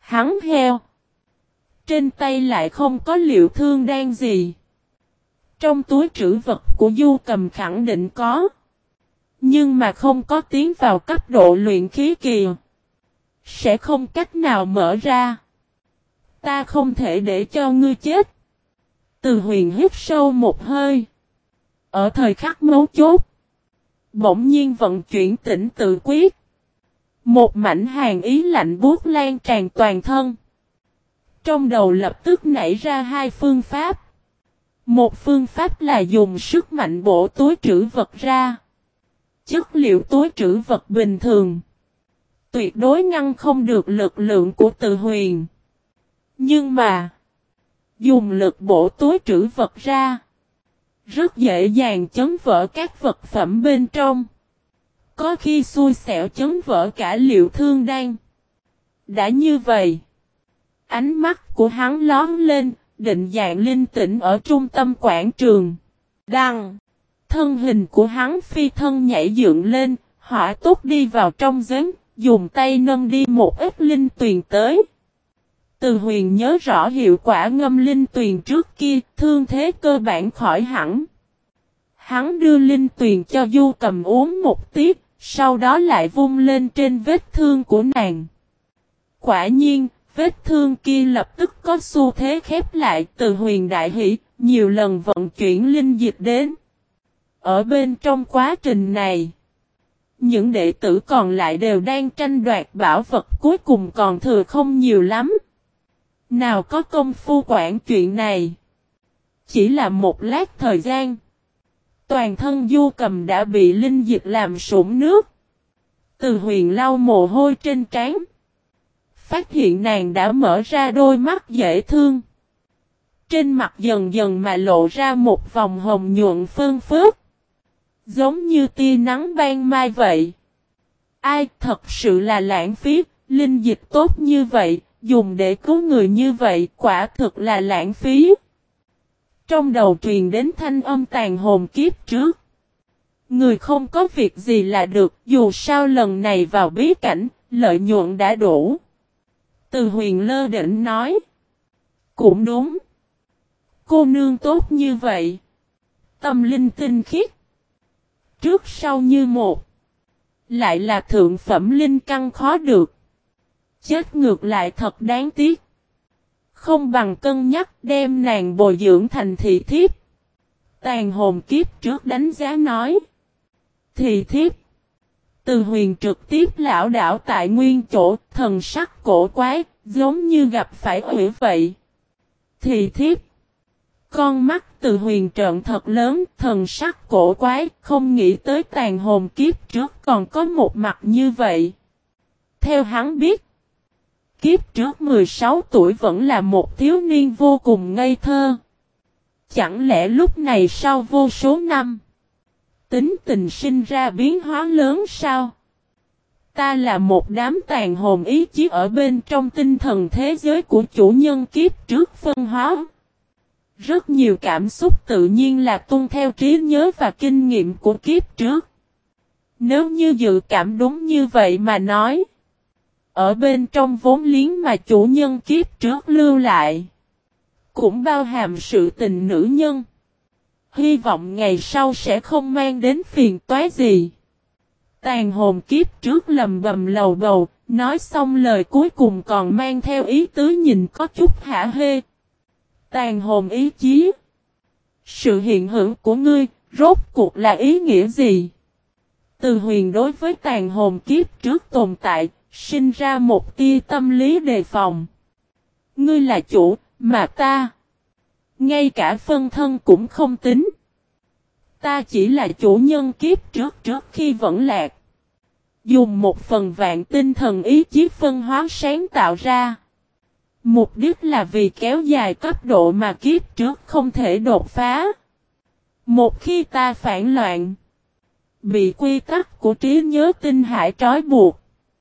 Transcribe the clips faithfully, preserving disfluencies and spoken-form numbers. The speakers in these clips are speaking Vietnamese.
Hắn heo. Trên tay lại không có liệu thương đan gì. Trong túi trữ vật của Du Cầm khẳng định có. Nhưng mà không có tiến vào cấp độ luyện khí kỳ. Sẽ không cách nào mở ra. Ta không thể để cho ngươi chết. Từ Huyền hít sâu một hơi. Ở thời khắc mấu chốt. Bỗng nhiên vận chuyển tỉnh tự quyết. Một mảnh hàn ý lạnh buốt lan tràn toàn thân. Trong đầu lập tức nảy ra hai phương pháp. Một phương pháp là dùng sức mạnh bổ túi trữ vật ra. Chất liệu túi trữ vật bình thường. Tuyệt đối ngăn không được lực lượng của Từ Huyền. Nhưng mà. Dùng lực bổ túi trữ vật ra. Rất dễ dàng chấn vỡ các vật phẩm bên trong. Có khi xui xẻo chấn vỡ cả liệu thương đan. Đã như vậy. Ánh mắt của hắn lóm lên. Định dạng linh tĩnh ở trung tâm quảng trường. Đăng. Thân hình của hắn phi thân nhảy dựng lên. Hỏa túc đi vào trong giếng. Dùng tay nâng đi một ít linh tuyền tới. Từ Huyền nhớ rõ hiệu quả ngâm linh tuyền trước kia. Thương thế cơ bản khỏi hẳn. Hắn đưa linh tuyền cho Du Cầm uống một tiếp. Sau đó lại vung lên trên vết thương của nàng. Quả nhiên. Vết thương kia lập tức có xu thế khép lại. Từ Huyền đại hỷ. Nhiều lần vận chuyển linh dịch đến. Ở bên trong quá trình này. Những đệ tử còn lại đều đang tranh đoạt bảo vật, cuối cùng còn thừa không nhiều lắm. Nào có công phu quản chuyện này. Chỉ là một lát thời gian. Toàn thân Du Cầm đã bị linh dịch làm sũng nước. Từ Huyền lau mồ hôi trên trán. Phát hiện nàng đã mở ra đôi mắt dễ thương. Trên mặt dần dần mà lộ ra một vòng hồng nhuận phơn phớt. Giống như tia nắng ban mai vậy. Ai thật sự là lãng phí, linh dịch tốt như vậy, dùng để cứu người như vậy, quả thực là lãng phí. Trong đầu truyền đến thanh âm tàn hồn kiếp trước. Người không có việc gì là được, dù sao lần này vào bí cảnh, lợi nhuận đã đủ. Từ Huyền lơ đễnh nói. Cũng đúng. Cô nương tốt như vậy. Tâm linh tinh khiết. Trước sau như một. Lại là thượng phẩm linh căn khó được. Chết ngược lại thật đáng tiếc. Không bằng cân nhắc đem nàng bồi dưỡng thành thị thiếp. Tàn hồn kiếp trước đánh giá nói. Thị thiếp. Từ Huyền trực tiếp lão đảo tại nguyên chỗ, thần sắc cổ quái, giống như gặp phải quỷ vậy. Thị thiếp. Con mắt Từ Huyền trợn thật lớn, thần sắc cổ quái, không nghĩ tới tàn hồn kiếp trước còn có một mặt như vậy. Theo hắn biết, kiếp trước mười sáu tuổi vẫn là một thiếu niên vô cùng ngây thơ. Chẳng lẽ lúc này sau vô số năm, tính tình sinh ra biến hóa lớn sao? Ta là một đám tàn hồn ý chí ở bên trong tinh thần thế giới của chủ nhân kiếp trước phân hóa. Rất nhiều cảm xúc tự nhiên là tuân theo trí nhớ và kinh nghiệm của kiếp trước. Nếu như dự cảm đúng như vậy mà nói, ở bên trong vốn liếng mà chủ nhân kiếp trước lưu lại, cũng bao hàm sự tình nữ nhân. Hy vọng ngày sau sẽ không mang đến phiền toái gì. Tàn hồn kiếp trước lầm bầm lầu bầu, nói xong lời cuối cùng còn mang theo ý tứ nhìn có chút hả hê. Tàn hồn ý chí. Sự hiện hữu của ngươi, rốt cuộc là ý nghĩa gì? Từ Huyền đối với tàn hồn kiếp trước tồn tại, sinh ra một tia tâm lý đề phòng. Ngươi là chủ, mà ta, ngay cả phân thân cũng không tính. Ta chỉ là chủ nhân kiếp trước trước khi vẫn lạc. Dùng một phần vạn tinh thần ý chí phân hóa sáng tạo ra. Mục đích là vì kéo dài cấp độ mà kiếp trước không thể đột phá. Một khi ta phản loạn, bị quy tắc của trí nhớ tinh hải trói buộc,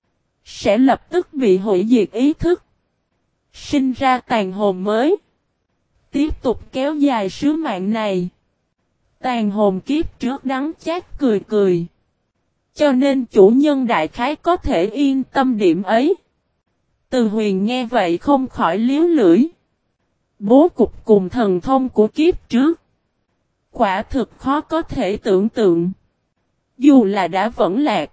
sẽ lập tức bị hủy diệt ý thức, sinh ra tàn hồn mới, tiếp tục kéo dài sứ mạng này. Tàn hồn kiếp trước đắng chát cười cười. Cho nên chủ nhân đại khái có thể yên tâm điểm ấy. Từ Huyền nghe vậy không khỏi liếu lưỡi. Bố cục cùng thần thông của kiếp trước. Quả thực khó có thể tưởng tượng. Dù là đã vẫn lạc.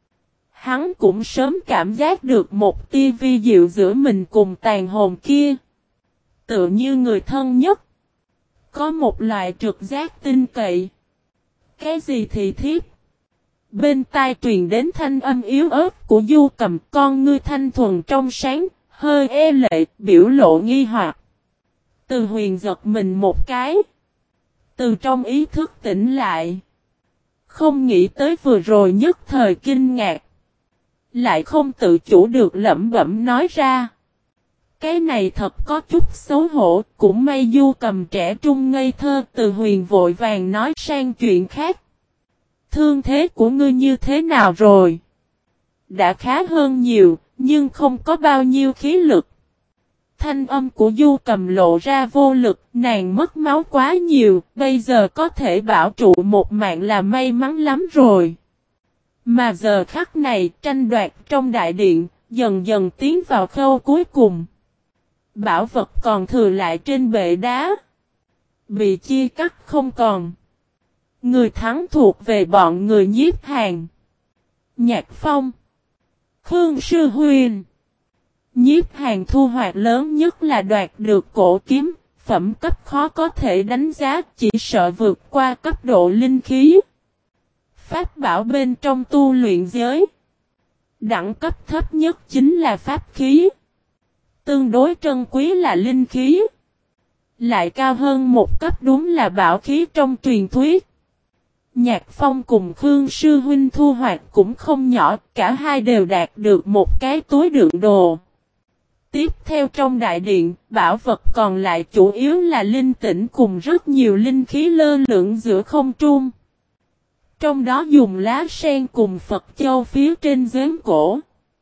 Hắn cũng sớm cảm giác được một tia vi diệu giữa mình cùng tàn hồn kia. Tựa như người thân nhất. Có một loại trực giác tin cậy. Cái gì thì thiếp? Bên tai truyền đến thanh âm yếu ớt của Du Cầm, con ngươi thanh thuần trong sáng, hơi e lệ, biểu lộ nghi hoặc. Từ Huyền giật mình một cái. Từ trong ý thức tỉnh lại. Không nghĩ tới vừa rồi nhất thời kinh ngạc. Lại không tự chủ được lẩm bẩm nói ra. Cái này thật có chút xấu hổ, cũng may Du Cầm trẻ trung ngây thơ. Từ Huyền vội vàng nói sang chuyện khác. Thương thế của ngươi như thế nào rồi? Đã khá hơn nhiều, nhưng không có bao nhiêu khí lực. Thanh âm của Du Cầm lộ ra vô lực, nàng mất máu quá nhiều, bây giờ có thể bảo trụ một mạng là may mắn lắm rồi. Mà giờ khắc này, tranh đoạt trong đại điện, dần dần tiến vào khâu cuối cùng. Bảo vật còn thừa lại trên bệ đá. Bị chia cắt không còn. Người thắng thuộc về bọn người Nhiếp Hàn, Nhạc Phong, Khương Sư Huyền. Nhiếp Hàn thu hoạch lớn nhất là đoạt được cổ kiếm, phẩm cấp khó có thể đánh giá, chỉ sợ vượt qua cấp độ linh khí. Pháp bảo bên trong tu luyện giới. Đẳng cấp thấp nhất chính là pháp khí. Tương đối trân quý là linh khí. Lại cao hơn một cấp đúng là bảo khí trong truyền thuyết. Nhạc Phong cùng Khương Sư Huynh thu hoạch cũng không nhỏ, cả hai đều đạt được một cái túi đựng đồ. Tiếp theo trong đại điện, bảo vật còn lại chủ yếu là linh tĩnh cùng rất nhiều linh khí lơ lửng giữa không trung. Trong đó dùng lá sen cùng Phật châu phía trên giếng cổ.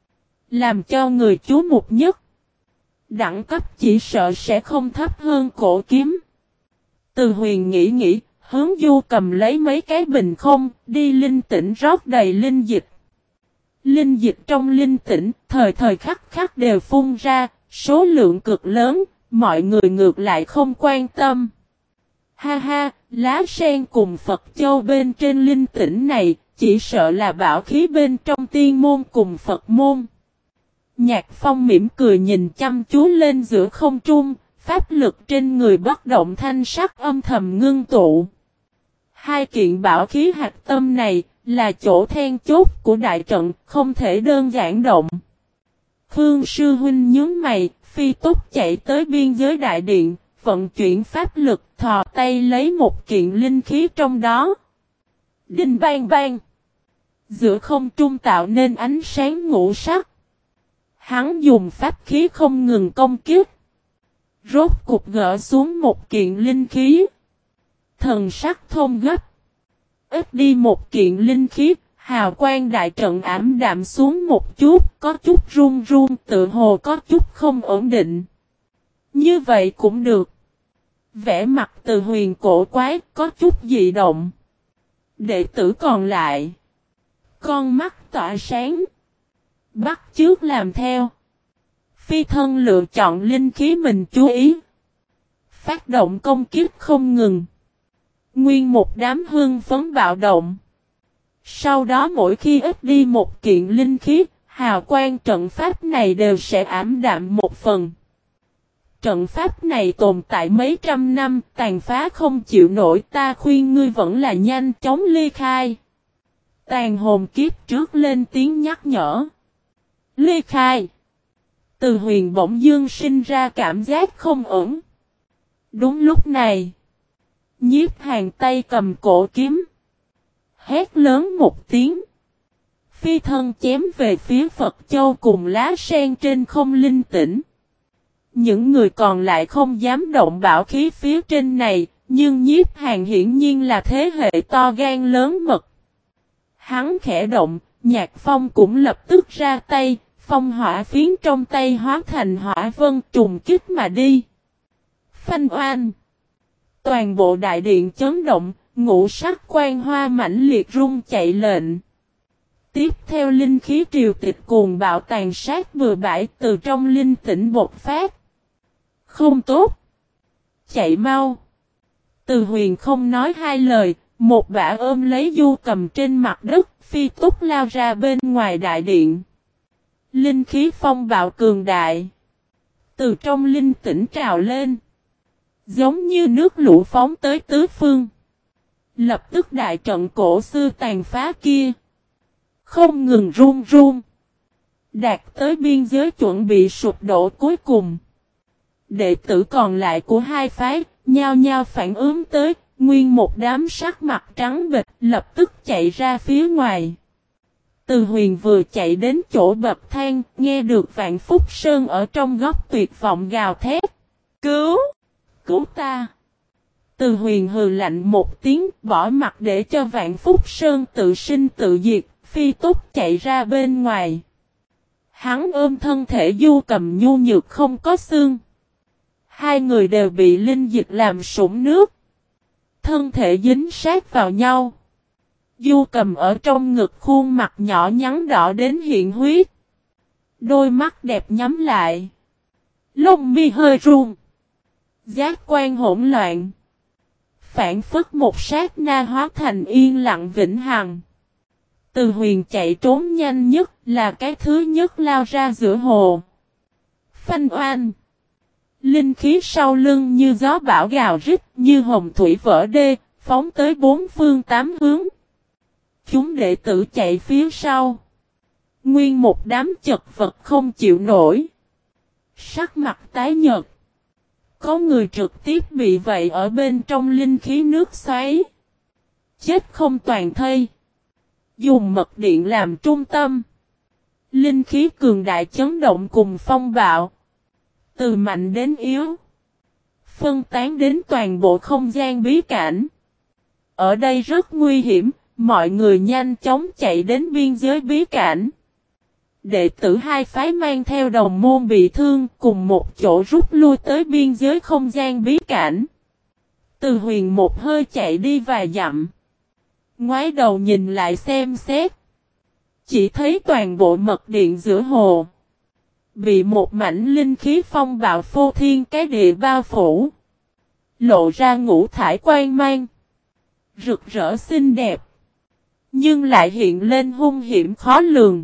Làm cho người chú mục nhất. Đẳng cấp chỉ sợ sẽ không thấp hơn cổ kiếm. Từ Huyền nghĩ nghĩ, hướng Du Cầm lấy mấy cái bình không, đi linh tĩnh rót đầy linh dịch. Linh dịch trong linh tĩnh, thời thời khắc khắc đều phun ra, số lượng cực lớn, mọi người ngược lại không quan tâm. Ha ha, lá sen cùng Phật châu bên trên linh tĩnh này, chỉ sợ là bảo khí bên trong tiên môn cùng Phật môn. Nhạc Phong mỉm cười nhìn chăm chú lên giữa không trung, pháp lực trên người bất động thanh sắc âm thầm ngưng tụ. Hai kiện bảo khí hạt tâm này là chỗ then chốt của đại trận, không thể đơn giản động. Khương Sư Huynh nhướng mày, phi tốc chạy tới biên giới đại điện, vận chuyển pháp lực, thò tay lấy một kiện linh khí trong đó. Đinh bang bang. Giữa không trung tạo nên ánh sáng ngũ sắc. Hắn dùng pháp khí không ngừng công kích. Rốt cục gỡ xuống một kiện linh khí. Thần sắc thôn gấp. Ít đi một kiện linh khí, hào quang đại trận ảm đạm xuống một chút, có chút run run, tự hồ có chút không ổn định. Như vậy cũng được. Vẻ mặt Từ Huyền cổ quái, có chút dị động. Đệ tử còn lại. Con mắt tỏa sáng. Bắt chước làm theo. Phi thân lựa chọn linh khí mình chú ý. Phát động công kích không ngừng. Nguyên một đám hương phấn bạo động. Sau đó mỗi khi ít đi một kiện linh khí, hào quang trận pháp này đều sẽ ảm đạm một phần. Trận pháp này tồn tại mấy trăm năm, tàn phá không chịu nổi, ta khuyên ngươi vẫn là nhanh chóng ly khai. Tàn hồn kiếp trước lên tiếng nhắc nhở. Ly khai. Từ Huyền bỗng dưng sinh ra cảm giác không ổn. Đúng lúc này. Nhiếp Hàn tay cầm cổ kiếm. Hét lớn một tiếng. Phi thân chém về phía Phật Châu cùng lá sen trên không linh tĩnh. Những người còn lại không dám động bảo khí phía trên này, nhưng Nhiếp Hàn hiển nhiên là thế hệ to gan lớn mật. Hắn khẽ động, Nhạc Phong cũng lập tức ra tay, phong hỏa phiến trong tay hóa thành hỏa vân trùng kích mà đi. Phanh oan. Toàn bộ đại điện chấn động, ngũ sắc quan hoa mãnh liệt rung chạy lệnh. Tiếp theo linh khí triều tịch cuồng bạo tàn sát bừa bãi từ trong linh tỉnh bộc phát. Không tốt. Chạy mau. Từ Huyền không nói hai lời, một bả ôm lấy Du Cầm trên mặt đất, phi túc lao ra bên ngoài đại điện. Linh khí phong bạo cường đại. Từ trong linh tỉnh trào lên. Giống như nước lũ phóng tới tứ phương. Lập tức đại trận cổ xưa tàn phá kia. Không ngừng run run. Đạt tới biên giới chuẩn bị sụp đổ cuối cùng. Đệ tử còn lại của hai phái, nhao nhao phản ứng tới, nguyên một đám sắc mặt trắng bệch, lập tức chạy ra phía ngoài. Từ Huyền vừa chạy đến chỗ bậc thang, nghe được Vạn Phúc Sơn ở trong góc tuyệt vọng gào thét. Cứu! Cứu ta! Từ Huyền hừ lạnh một tiếng, bỏ mặt để cho Vạn Phúc Sơn tự sinh tự diệt, phi túc chạy ra bên ngoài. Hắn ôm thân thể Du Cầm nhu nhược không có xương. Hai người đều bị linh dịch làm sũng nước. Thân thể dính sát vào nhau. Du Cầm ở trong ngực khuôn mặt nhỏ nhắn đỏ đến hiện huyết. Đôi mắt đẹp nhắm lại. Lông mi hơi run. Giác quan hỗn loạn. Phản phất một sát na hóa thành yên lặng vĩnh hằng. Từ Huyền chạy trốn nhanh nhất là cái thứ nhất lao ra giữa hồ. Phanh oan. Linh khí sau lưng như gió bão gào rít như hồng thủy vỡ đê, phóng tới bốn phương tám hướng. Chúng đệ tử chạy phía sau. Nguyên một đám chật vật không chịu nổi. Sắc mặt tái nhợt. Có người trực tiếp bị vậy ở bên trong linh khí nước xoáy. Chết không toàn thây. Dùng mật điện làm trung tâm. Linh khí cường đại chấn động cùng phong bạo. Từ mạnh đến yếu. Phân tán đến toàn bộ không gian bí cảnh. Ở đây rất nguy hiểm. Mọi người nhanh chóng chạy đến biên giới bí cảnh. Đệ tử hai phái mang theo đồng môn bị thương cùng một chỗ rút lui tới biên giới không gian bí cảnh. Từ Huyền một hơi chạy đi vài dặm. Ngoái đầu nhìn lại xem xét. Chỉ thấy toàn bộ mật điện giữa hồ. Bị một mảnh linh khí phong bạo phô thiên cái địa bao phủ. Lộ ra ngũ thải quang mang. Rực rỡ xinh đẹp. Nhưng lại hiện lên hung hiểm khó lường.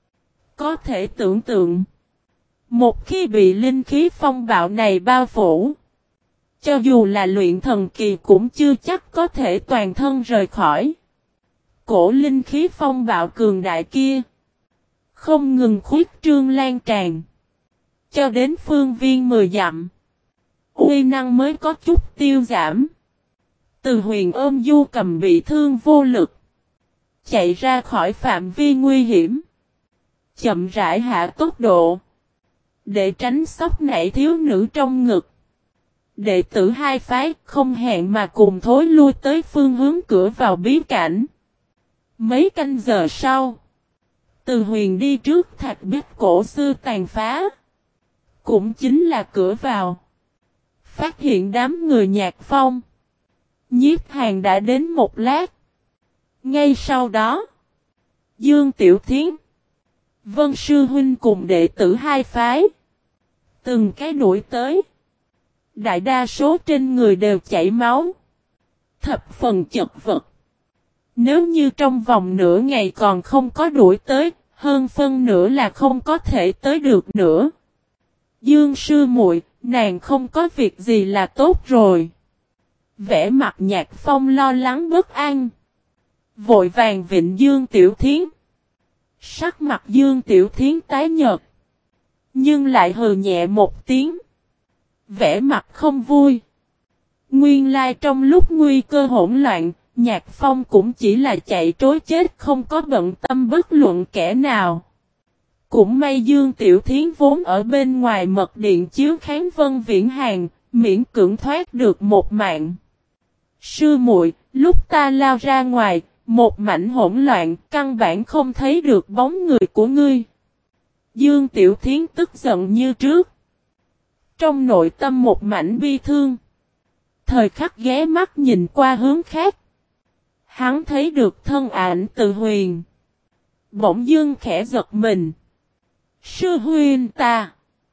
Có thể tưởng tượng. Một khi bị linh khí phong bạo này bao phủ. Cho dù là luyện thần kỳ cũng chưa chắc có thể toàn thân rời khỏi. Cổ linh khí phong bạo cường đại kia. Không ngừng khuyết trương lan tràn. Cho đến phương viên mười dặm. Uy năng mới có chút tiêu giảm. Từ Huyền ôm Du Cầm bị thương vô lực. Chạy ra khỏi phạm vi nguy hiểm. Chậm rãi hạ tốc độ. Để tránh sốc nảy thiếu nữ trong ngực. Đệ tử hai phái không hẹn mà cùng thối lui tới phương hướng cửa vào bí cảnh. Mấy canh giờ sau. Từ Huyền đi trước thạch bích cổ xưa tàn phá. Cũng chính là cửa vào. Phát hiện đám người Nhạc Phong. Nhiếp Hàn đã đến một lát. Ngay sau đó. Dương Tiểu Thiến. Vân Sư Huynh cùng đệ tử hai phái. Từng cái đuổi tới. Đại đa số trên người đều chảy máu. Thập phần chật vật. Nếu như trong vòng nửa ngày còn không có đuổi tới, hơn phân nửa là không có thể tới được nữa. Dương sư muội, nàng không có việc gì là tốt rồi. Vẻ mặt Nhạc Phong lo lắng bất an. Vội vàng vịnh Dương Tiểu Thiến. Sắc mặt Dương Tiểu Thiến tái nhợt. Nhưng lại hừ nhẹ một tiếng. Vẻ mặt không vui. Nguyên lai trong lúc nguy cơ hỗn loạn, Nhạc Phong cũng chỉ là chạy trối chết không có bận tâm bất luận kẻ nào. Cũng may Dương Tiểu Thiến vốn ở bên ngoài mật điện chiếu kháng Vân Viễn Hàn, miễn cưỡng thoát được một mạng. Sư muội, lúc ta lao ra ngoài, một mảnh hỗn loạn, căn bản không thấy được bóng người của ngươi. Dương Tiểu Thiến tức giận như trước. Trong nội tâm một mảnh bi thương. Thời khắc ghé mắt nhìn qua hướng khác. Hắn thấy được thân ảnh Từ Huyền. Bỗng dưng khẽ giật mình. Sư huynh ta.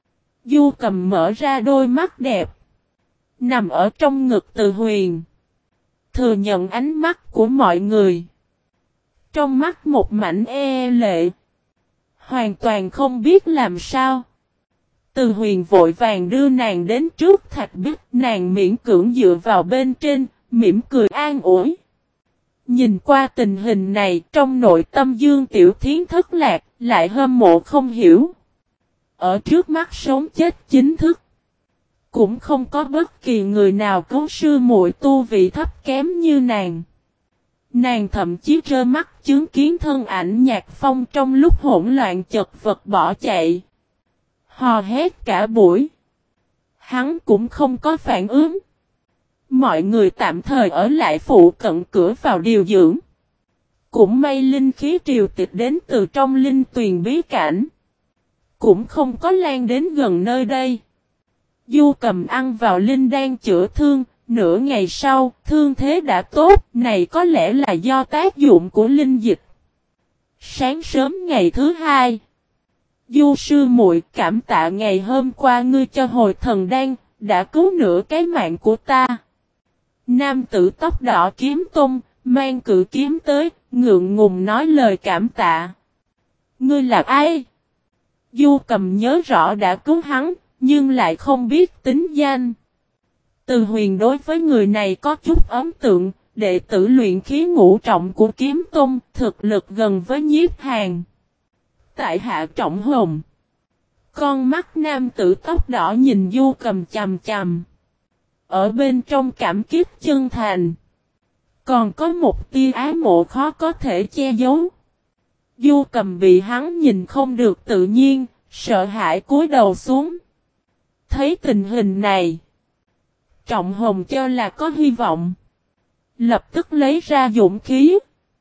Du Cầm mở ra đôi mắt đẹp. Nằm ở trong ngực Từ Huyền. Thừa nhận ánh mắt của mọi người. Trong mắt một mảnh e lệ. Hoàn toàn không biết làm sao. Từ Huyền vội vàng đưa nàng đến trước Thạch Bích. Nàng miễn cưỡng dựa vào bên trên. Mỉm cười an ủi. Nhìn qua tình hình này. Trong nội tâm Dương Tiểu Thiến thất lạc. Lại hâm mộ không hiểu. Ở trước mắt sống chết chính thức. Cũng không có bất kỳ người nào cứu sư muội tu vị thấp kém như nàng. Nàng thậm chí trơ mắt chứng kiến thân ảnh Nhạc Phong trong lúc hỗn loạn chật vật bỏ chạy. Hò hét cả buổi. Hắn cũng không có phản ứng. Mọi người tạm thời ở lại phụ cận cửa vào điều dưỡng. Cũng may linh khí triều tịch đến từ trong linh tuyền bí cảnh. Cũng không có lan đến gần nơi đây. Du Cầm ăn vào linh đan chữa thương, nửa ngày sau, thương thế đã tốt, này có lẽ là do tác dụng của linh dịch. Sáng sớm ngày thứ hai, Du sư muội cảm tạ ngày hôm qua ngươi cho hồi thần đan, đã cứu nửa cái mạng của ta. Nam tử tóc đỏ kiếm tung, mang cự kiếm tới, ngượng ngùng nói lời cảm tạ. Ngươi là ai? Du Cầm nhớ rõ đã cứu hắn, nhưng lại không biết tính danh. Từ Huyền đối với người này có chút ấn tượng, đệ tử luyện khí ngũ trọng của Kiếm Tông, thực lực gần với Nhiếp Hàn. Tại hạ Trọng Hồng. Con mắt nam tử tóc đỏ nhìn Du Cầm chằm chằm. Ở bên trong cảm kích chân thành. Còn có một tia ái mộ khó có thể che giấu. Du Cầm bị hắn nhìn không được tự nhiên, sợ hãi cúi đầu xuống. Thấy tình hình này, Trọng Hồng cho là có hy vọng. Lập tức lấy ra dũng khí.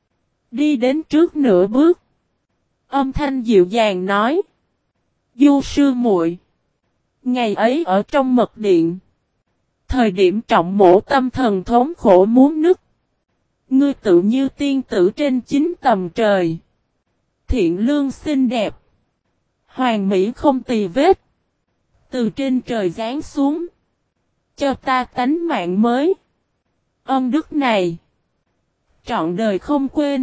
Đi đến trước nửa bước. Âm thanh dịu dàng nói. Du sư muội, ngày ấy ở trong mật điện. Thời điểm Trọng mổ tâm thần thống khổ muốn nứt. Ngươi tự như tiên tử trên chín tầng trời. Thiện lương xinh đẹp. Hoàn mỹ không tì vết. Từ trên trời giáng xuống. Cho ta tánh mạng mới. Ân đức này. Trọn đời không quên.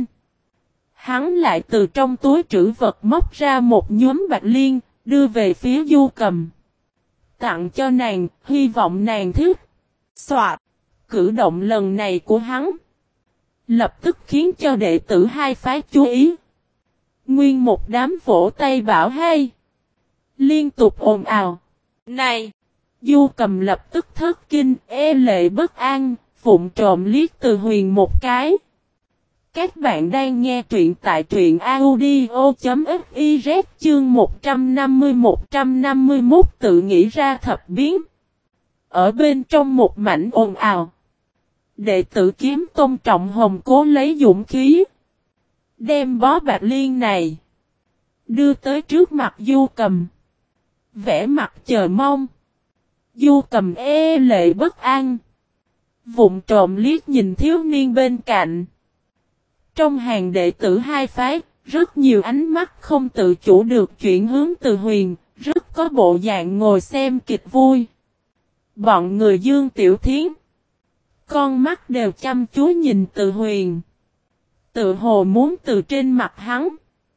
Hắn lại từ trong túi trữ vật móc ra một nhúm bạch liên. Đưa về phía Du Cầm. Tặng cho nàng. Hy vọng nàng thích. Soạt. Cử động lần này của hắn. Lập tức khiến cho đệ tử hai phái chú ý. Nguyên một đám vỗ tay bảo hay. Liên tục ồn ào. Này! Du Cầm lập tức thất kinh, e lệ bất an, vụng trộm liếc Từ Huyền một cái. Các bạn đang nghe truyện tại truyện audio.fiz chương một trăm năm mươi một trăm năm mươi mốt tự nghĩ ra thập biến. Ở bên trong một mảnh ồn ào. Đệ tử Kiếm Tông Trọng Hồng cố lấy dũng khí. Đem bó bạc liên này. Đưa tới trước mặt Du Cầm. Vẽ mặt chờ mong. Du Cầm e lệ bất an. Vụng trộm liếc nhìn thiếu niên bên cạnh. Trong hàng đệ tử hai phái, rất nhiều ánh mắt không tự chủ được chuyển hướng Từ Huyền, rất có bộ dạng ngồi xem kịch vui. Bọn người Dương Tiểu Thiến. Con mắt đều chăm chú nhìn Từ Huyền. Tự hồ muốn từ trên mặt hắn.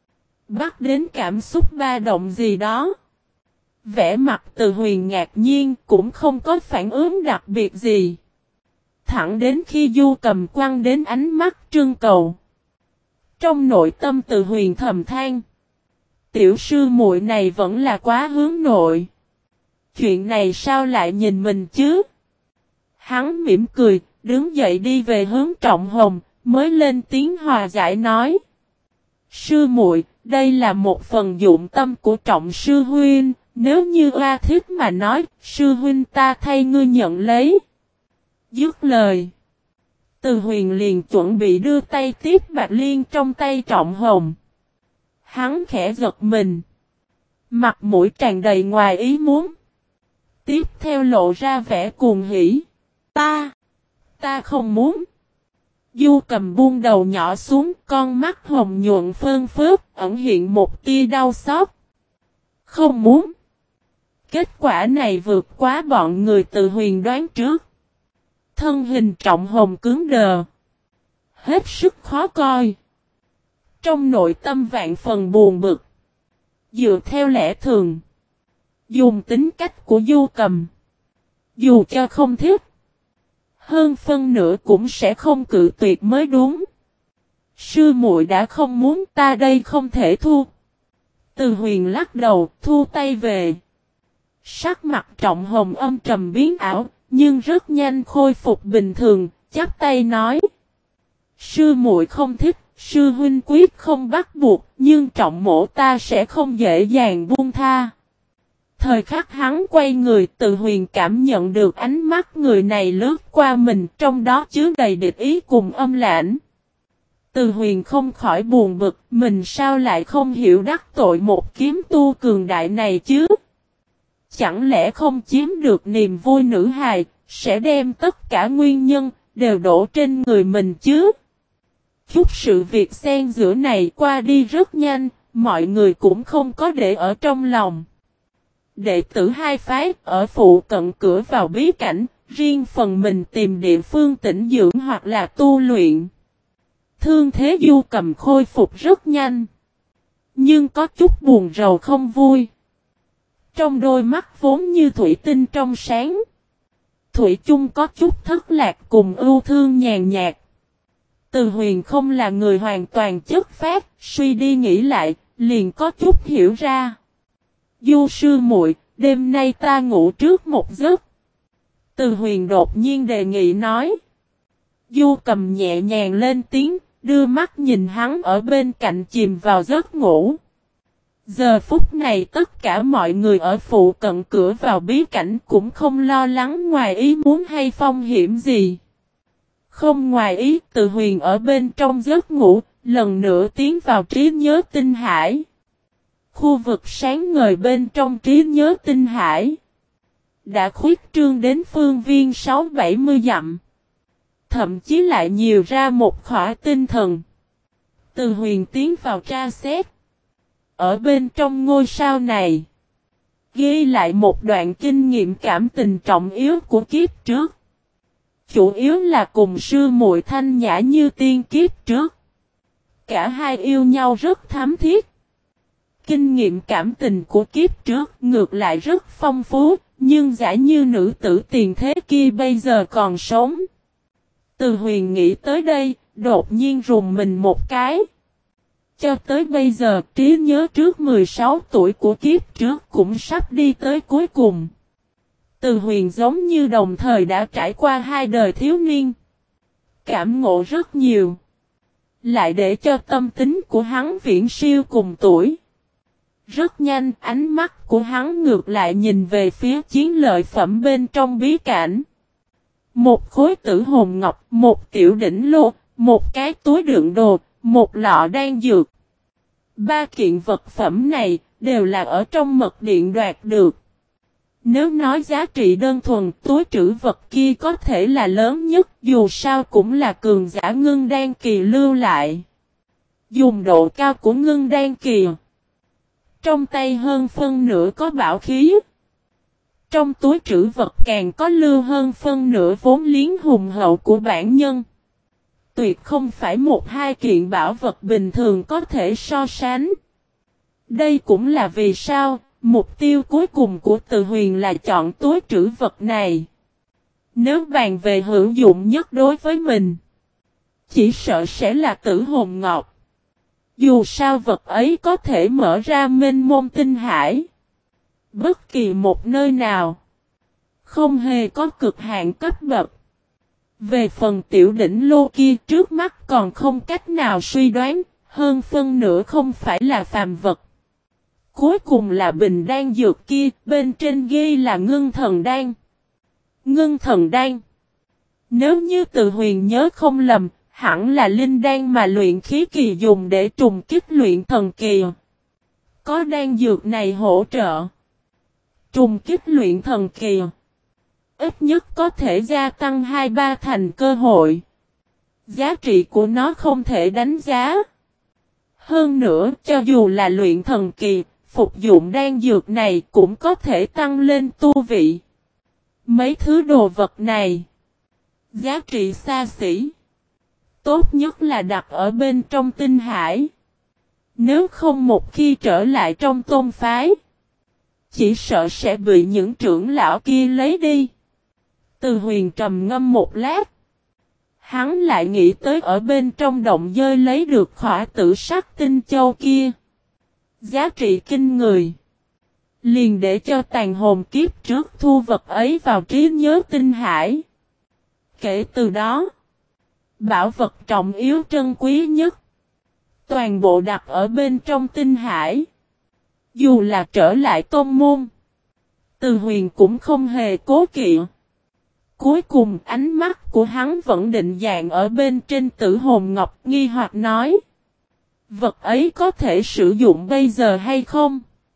Bắt đến cảm xúc ba động gì đó. Vẻ mặt Từ Huyền ngạc nhiên cũng không có phản ứng đặc biệt gì. Thẳng đến khi Du Cầm quăng đến ánh mắt trưng cầu. Trong nội tâm Từ Huyền thầm than. Tiểu sư muội này vẫn là quá hướng nội. Chuyện này sao lại nhìn mình chứ? Hắn mỉm cười, đứng dậy đi về hướng Trọng Hồng, mới lên tiếng hòa giải nói. Sư muội, đây là một phần dụng tâm của Trọng sư huynh, nếu như oa thích mà nói, sư huynh ta thay ngươi nhận lấy. Dứt lời. Từ Huyền liền chuẩn bị đưa tay tiếp bạc liên trong tay Trọng Hồng. Hắn khẽ giật mình. Mặt mũi tràn đầy ngoài ý muốn. Tiếp theo lộ ra vẻ cuồng hỉ. Ta, ta không muốn. Du Cầm buông đầu nhỏ xuống, con mắt hồng nhuận phơn phớt, ẩn hiện một tia đau xót. Không muốn. Kết quả này vượt quá bọn người Từ Huyền đoán trước. Thân hình Trọng Hồng cứng đờ. Hết sức khó coi. Trong nội tâm vạn phần buồn bực. Dựa theo lẽ thường. Dùng tính cách của Du Cầm. Dù cho không thích. Hơn phân nửa cũng sẽ không cự tuyệt mới đúng. Sư muội đã không muốn, ta đây không thể thu. Từ Huyền lắc đầu, thu tay về. Sắc mặt Trọng Hồng âm trầm biến ảo, nhưng rất nhanh khôi phục bình thường, chắp tay nói. Sư muội không thích, sư huynh quyết không bắt buộc, nhưng Trọng mỗ ta sẽ không dễ dàng buông tha. Thời khắc hắn quay người, Từ Huyền cảm nhận được ánh mắt người này lướt qua mình, trong đó chứa đầy địch ý cùng âm lãnh. Từ Huyền không khỏi buồn bực, mình sao lại không hiểu đắc tội một kiếm tu cường đại này chứ? Chẳng lẽ không chiếm được niềm vui nữ hài, sẽ đem tất cả nguyên nhân, đều đổ trên người mình chứ? Chút sự việc xen giữa này qua đi rất nhanh, mọi người cũng không có để ở trong lòng. Đệ tử hai phái ở phụ cận cửa vào bí cảnh, riêng phần mình tìm địa phương tĩnh dưỡng hoặc là tu luyện. Thương thế Du Cầm khôi phục rất nhanh. Nhưng có chút buồn rầu không vui. Trong đôi mắt vốn như thủy tinh trong sáng. Thủy chung có chút thất lạc cùng ưu thương nhàn nhạt. Từ Huyền không là người hoàn toàn chất phác, suy đi nghĩ lại, liền có chút hiểu ra. Du sư muội, đêm nay ta ngủ trước một giấc. Từ Huyền đột nhiên đề nghị nói. Du Cầm nhẹ nhàng lên tiếng, đưa mắt nhìn hắn ở bên cạnh chìm vào giấc ngủ. Giờ phút này tất cả mọi người ở phụ cận cửa vào bí cảnh cũng không lo lắng ngoài ý muốn hay phong hiểm gì. Không ngoài ý, Từ Huyền ở bên trong giấc ngủ, lần nữa tiến vào trí nhớ tinh hải. Khu vực sáng ngời bên trong trí nhớ tinh hải đã khuyết trương đến phương viên sáu bảy mươi dặm. Thậm chí lại nhiều ra một khỏa tinh thần. Từ Huyền tiến vào tra xét. Ở bên trong ngôi sao này, ghi lại một đoạn kinh nghiệm cảm tình trọng yếu của kiếp trước. Chủ yếu là cùng sư muội Thanh Nhã Như Tiên kiếp trước. Cả hai yêu nhau rất thắm thiết. Kinh nghiệm cảm tình của kiếp trước ngược lại rất phong phú, nhưng giả như nữ tử tiền thế kia bây giờ còn sống. Từ Huyền nghĩ tới đây, đột nhiên rùng mình một cái. Cho tới bây giờ, trí nhớ trước mười sáu tuổi của kiếp trước cũng sắp đi tới cuối cùng. Từ Huyền giống như đồng thời đã trải qua hai đời thiếu niên. Cảm ngộ rất nhiều. Lại để cho tâm tính của hắn viễn siêu cùng tuổi. Rất nhanh, ánh mắt của hắn ngược lại nhìn về phía chiến lợi phẩm bên trong bí cảnh. Một khối tử hồn ngọc, một tiểu đỉnh lô, một cái túi đựng đồ, một lọ đan dược. Ba kiện vật phẩm này đều là ở trong mật điện đoạt được. Nếu nói giá trị đơn thuần, túi trữ vật kia có thể là lớn nhất, dù sao cũng là cường giả ngưng đan kỳ lưu lại. Dùng độ cao của ngưng đan kỳ. Trong tay hơn phân nửa có bảo khí. Trong túi trữ vật càng có lưu hơn phân nửa vốn liếng hùng hậu của bản nhân. Tuyệt không phải một hai kiện bảo vật bình thường có thể so sánh. Đây cũng là vì sao, mục tiêu cuối cùng của Từ Huyền là chọn túi trữ vật này. Nếu bàn về hữu dụng nhất đối với mình, chỉ sợ sẽ là tử hồn ngọc. Dù sao vật ấy có thể mở ra mênh mông tinh hải. Bất kỳ một nơi nào. Không hề có cực hạn cấp bậc. Về phần tiểu đỉnh lô kia trước mắt còn không cách nào suy đoán. Hơn phân nửa không phải là phàm vật. Cuối cùng là bình đan dược kia. Bên trên ghi là ngưng thần đan. Ngưng thần đan. Nếu như Từ Huyền nhớ không lầm. Hẳn là linh đan mà luyện khí kỳ dùng để trùng kích luyện thần kỳ. Có đan dược này hỗ trợ. Trùng kích luyện thần kỳ. Ít nhất có thể gia tăng hai ba thành cơ hội. Giá trị của nó không thể đánh giá. Hơn nữa, cho dù là luyện thần kỳ, phục dụng đan dược này cũng có thể tăng lên tu vị. Mấy thứ đồ vật này, giá trị xa xỉ. Tốt nhất là đặt ở bên trong tinh hải. Nếu không một khi trở lại trong tôn phái, chỉ sợ sẽ bị những trưởng lão kia lấy đi. Từ Huyền trầm ngâm một lát. Hắn lại nghĩ tới ở bên trong động dơi lấy được khỏa tử sắc tinh châu kia. Giá trị kinh người. Liền để cho tàn hồn kiếp trước thu vật ấy vào trí nhớ tinh hải. Kể từ đó, bảo vật trọng yếu trân quý nhất, toàn bộ đặt ở bên trong tinh hải. Dù là trở lại tôn môn, Từ Huyền cũng không hề cố kỵ. Cuối cùng ánh mắt của hắn vẫn định dạng ở bên trên Tử Hồn Ngọc, nghi hoặc nói. Vật ấy có thể sử dụng bây giờ hay không?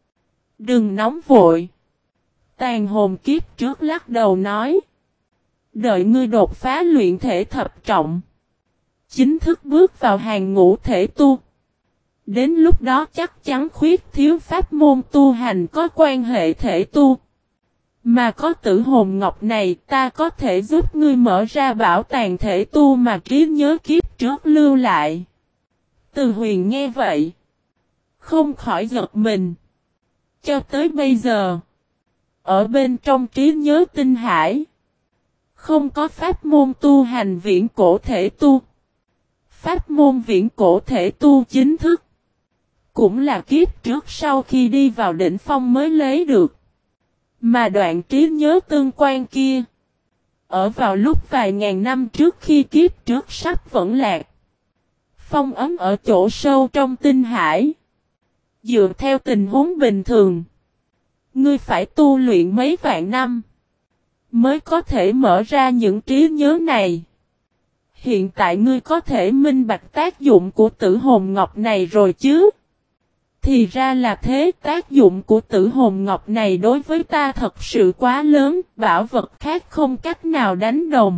Đừng nóng vội. Tàn hồn kiếp trước lắc đầu nói. Đợi ngươi đột phá luyện thể thập trọng, chính thức bước vào hàng ngũ thể tu. Đến lúc đó chắc chắn khuyết thiếu pháp môn tu hành có quan hệ thể tu. Mà có Tử Hồn Ngọc này, ta có thể giúp ngươi mở ra bảo tàng thể tu mà trí nhớ kiếp trước lưu lại. Từ Huyền nghe vậy, không khỏi giật mình. Cho tới bây giờ, ở bên trong trí nhớ tinh hải, không có pháp môn tu hành viễn cổ thể tu. Pháp môn viễn cổ thể tu chính thức, cũng là kiếp trước sau khi đi vào đỉnh phong mới lấy được. Mà đoạn trí nhớ tương quan kia, ở vào lúc vài ngàn năm trước khi kiếp trước sắp vẫn lạc, phong ấm ở chỗ sâu trong tinh hải. Dựa theo tình huống bình thường, ngươi phải tu luyện mấy vạn năm, mới có thể mở ra những trí nhớ này. Hiện tại ngươi có thể minh bạch tác dụng của Tử Hồn Ngọc này rồi chứ? Thì ra là thế, tác dụng của Tử Hồn Ngọc này đối với ta thật sự quá lớn, bảo vật khác không cách nào đánh đồng.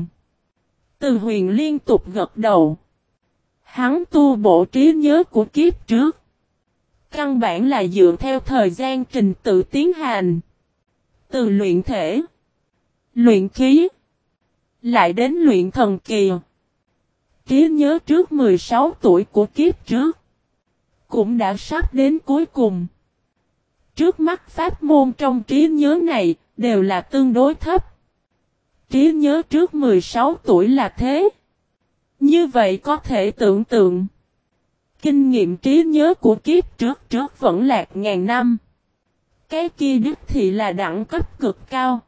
Từ Huyền liên tục gật đầu. Hắn tu bộ trí nhớ của kiếp trước, căn bản là dựa theo thời gian trình tự tiến hành. Từ luyện thể, luyện khí, lại đến luyện thần kỳ. Trí nhớ trước mười sáu tuổi của kiếp trước, cũng đã sắp đến cuối cùng. Trước mắt pháp môn trong trí nhớ này, đều là tương đối thấp. Trí nhớ trước mười sáu tuổi là thế. Như vậy có thể tưởng tượng, kinh nghiệm trí nhớ của kiếp trước trước vẫn lạc ngàn năm. Cái kia đích thị là đẳng cấp cực cao.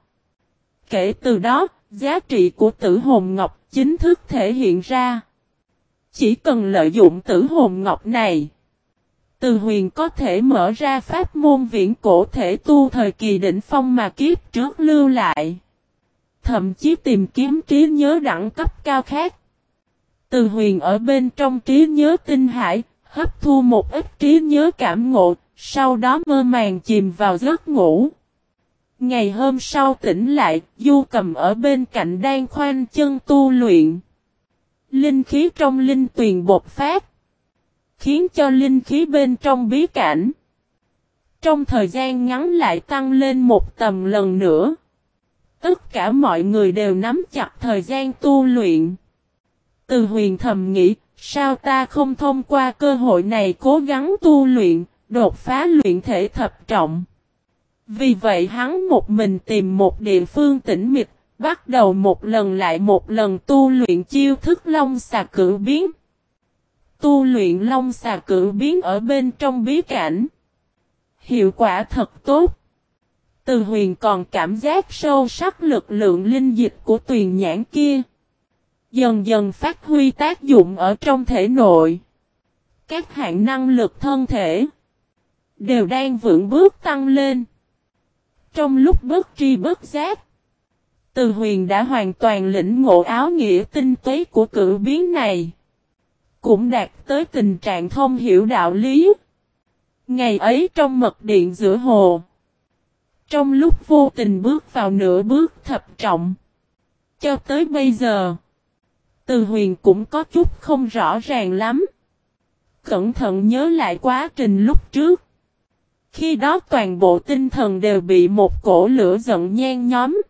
Kể từ đó, giá trị của Tử Hồn Ngọc chính thức thể hiện ra. Chỉ cần lợi dụng Tử Hồn Ngọc này, Từ Huyền có thể mở ra pháp môn viễn cổ thể tu thời kỳ đỉnh phong mà kiếp trước lưu lại. Thậm chí tìm kiếm trí nhớ đẳng cấp cao khác. Từ Huyền ở bên trong trí nhớ tinh hải, hấp thu một ít trí nhớ cảm ngộ, sau đó mơ màng chìm vào giấc ngủ. Ngày hôm sau tỉnh lại, Du Cầm ở bên cạnh đang khoanh chân tu luyện. Linh khí trong linh tuyền bột phát, khiến cho linh khí bên trong bí cảnh trong thời gian ngắn lại tăng lên một tầm lần nữa. Tất cả mọi người đều nắm chặt thời gian tu luyện. Từ Huyền thầm nghĩ, sao ta không thông qua cơ hội này cố gắng tu luyện, đột phá luyện thể thập trọng. Vì vậy hắn một mình tìm một địa phương tĩnh mịch, bắt đầu một lần lại một lần tu luyện chiêu thức Long Xà Cửu Biến. Tu luyện Long Xà Cửu Biến ở bên trong bí cảnh, hiệu quả thật tốt. Từ Huyền còn cảm giác sâu sắc lực lượng linh dịch của tuyền nhãn kia, dần dần phát huy tác dụng ở trong thể nội. Các hạng năng lực thân thể đều đang vững bước tăng lên. Trong lúc bất tri bất giác, Từ Huyền đã hoàn toàn lĩnh ngộ áo nghĩa tinh tế của cửu biến này, cũng đạt tới tình trạng thông hiểu đạo lý. Ngày ấy trong mật điện giữa hồ, trong lúc vô tình bước vào nửa bước thập trọng, cho tới bây giờ, Từ Huyền cũng có chút không rõ ràng lắm. Cẩn thận nhớ lại quá trình lúc trước. Khi đó toàn bộ tinh thần đều bị một cổ lửa giận nhen nhóm.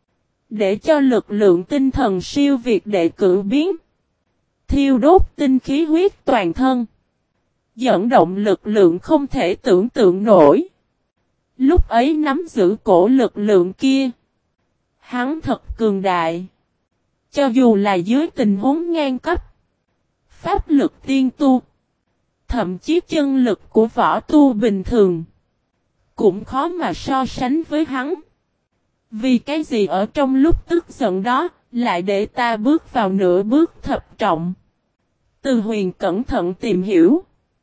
Để cho lực lượng tinh thần siêu việt đệ cử biến. Thiêu đốt tinh khí huyết toàn thân. Dẫn động lực lượng không thể tưởng tượng nổi. Lúc ấy nắm giữ cổ lực lượng kia. Hắn thật cường đại. Cho dù là dưới tình huống ngang cấp. Pháp lực tiên tu. Thậm chí chân lực của võ tu bình thường. Cũng khó mà so sánh với hắn. Vì cái gì ở trong lúc tức giận đó. Lại để ta bước vào nửa bước thập trọng. Từ Huyền cẩn thận tìm hiểu.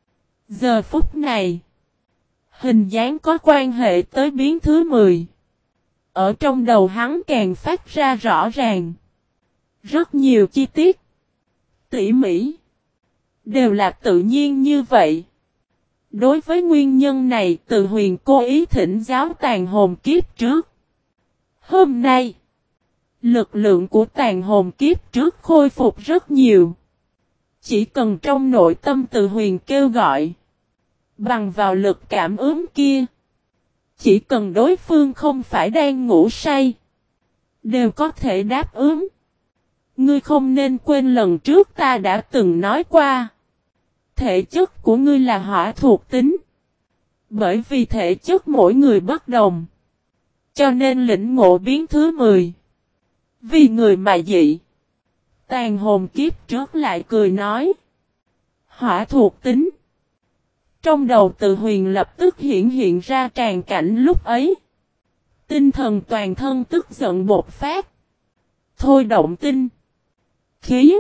Giờ phút này. Hình dáng có quan hệ tới biến thứ mười. Ở trong đầu hắn càng phát ra rõ ràng. Rất nhiều chi tiết. Tỉ mỉ. Đều là tự nhiên như vậy. Đối với nguyên nhân này Từ Huyền cố ý thỉnh giáo tàn hồn kiếp trước. Hôm nay. Lực lượng của tàn hồn kiếp trước khôi phục rất nhiều. Chỉ cần trong nội tâm Từ Huyền kêu gọi. Bằng vào lực cảm ứng kia. Chỉ cần đối phương không phải đang ngủ say. Đều có thể đáp ứng. Ngươi không nên quên lần trước ta đã từng nói qua. Thể chất của ngươi là hỏa thuộc tính. Bởi vì thể chất mỗi người bất đồng. Cho nên lĩnh ngộ biến thứ mười. Vì người mà dị. Tàn hồn kiếp trước lại cười nói. Hỏa thuộc tính. Trong đầu Từ Huyền lập tức hiện hiện ra tràn cảnh lúc ấy. Tinh thần toàn thân tức giận bột phát. Thôi động tinh. Khí.